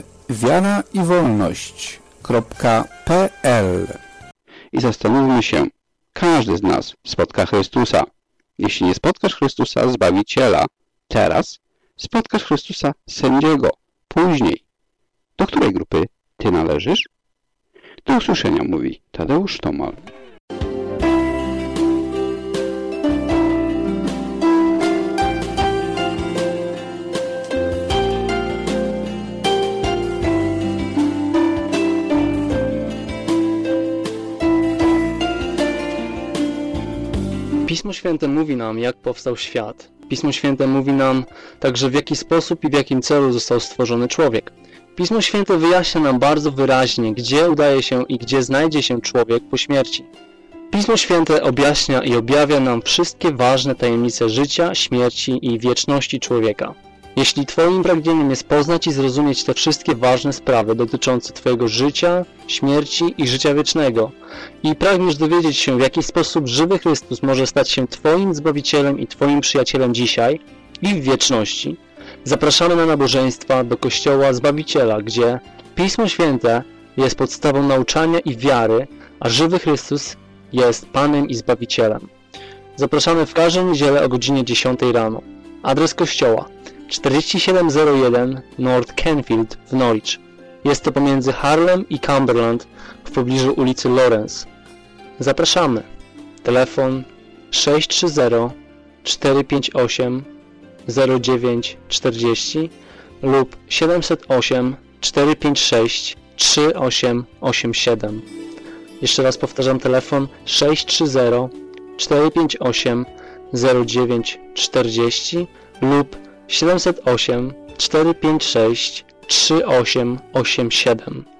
wiaraiwolność.pl. I zastanówmy się, każdy z nas spotka Chrystusa. Jeśli nie spotkasz Chrystusa, Zbawiciela, teraz spotkasz Chrystusa, Sędziego, później. Do której grupy Ty należysz? Do usłyszenia, mówi Tadeusz Tomal. Święte mówi nam, jak powstał świat. Pismo Święte mówi nam także, w jaki sposób i w jakim celu został stworzony człowiek. Pismo Święte wyjaśnia nam bardzo wyraźnie, gdzie udaje się i gdzie znajdzie się człowiek po śmierci. Pismo Święte objaśnia i objawia nam wszystkie ważne tajemnice życia, śmierci i wieczności człowieka. Jeśli Twoim pragnieniem jest poznać i zrozumieć te wszystkie ważne sprawy dotyczące Twojego życia, śmierci i życia wiecznego i pragniesz dowiedzieć się, w jaki sposób żywy Chrystus może stać się Twoim Zbawicielem i Twoim przyjacielem dzisiaj i w wieczności, zapraszamy na nabożeństwa do Kościoła Zbawiciela, gdzie Pismo Święte jest podstawą nauczania i wiary, a żywy Chrystus jest Panem i Zbawicielem. Zapraszamy w każdą niedzielę o godzinie 10 rano. Adres kościoła 4701 North Canfield w Norwich. Jest to pomiędzy Harlem i Cumberland w pobliżu ulicy Lawrence. Zapraszamy. Telefon 630 458 0940 lub 708 456 3887. Jeszcze raz powtarzam, telefon 630 458 0940 lub 708 456 3887.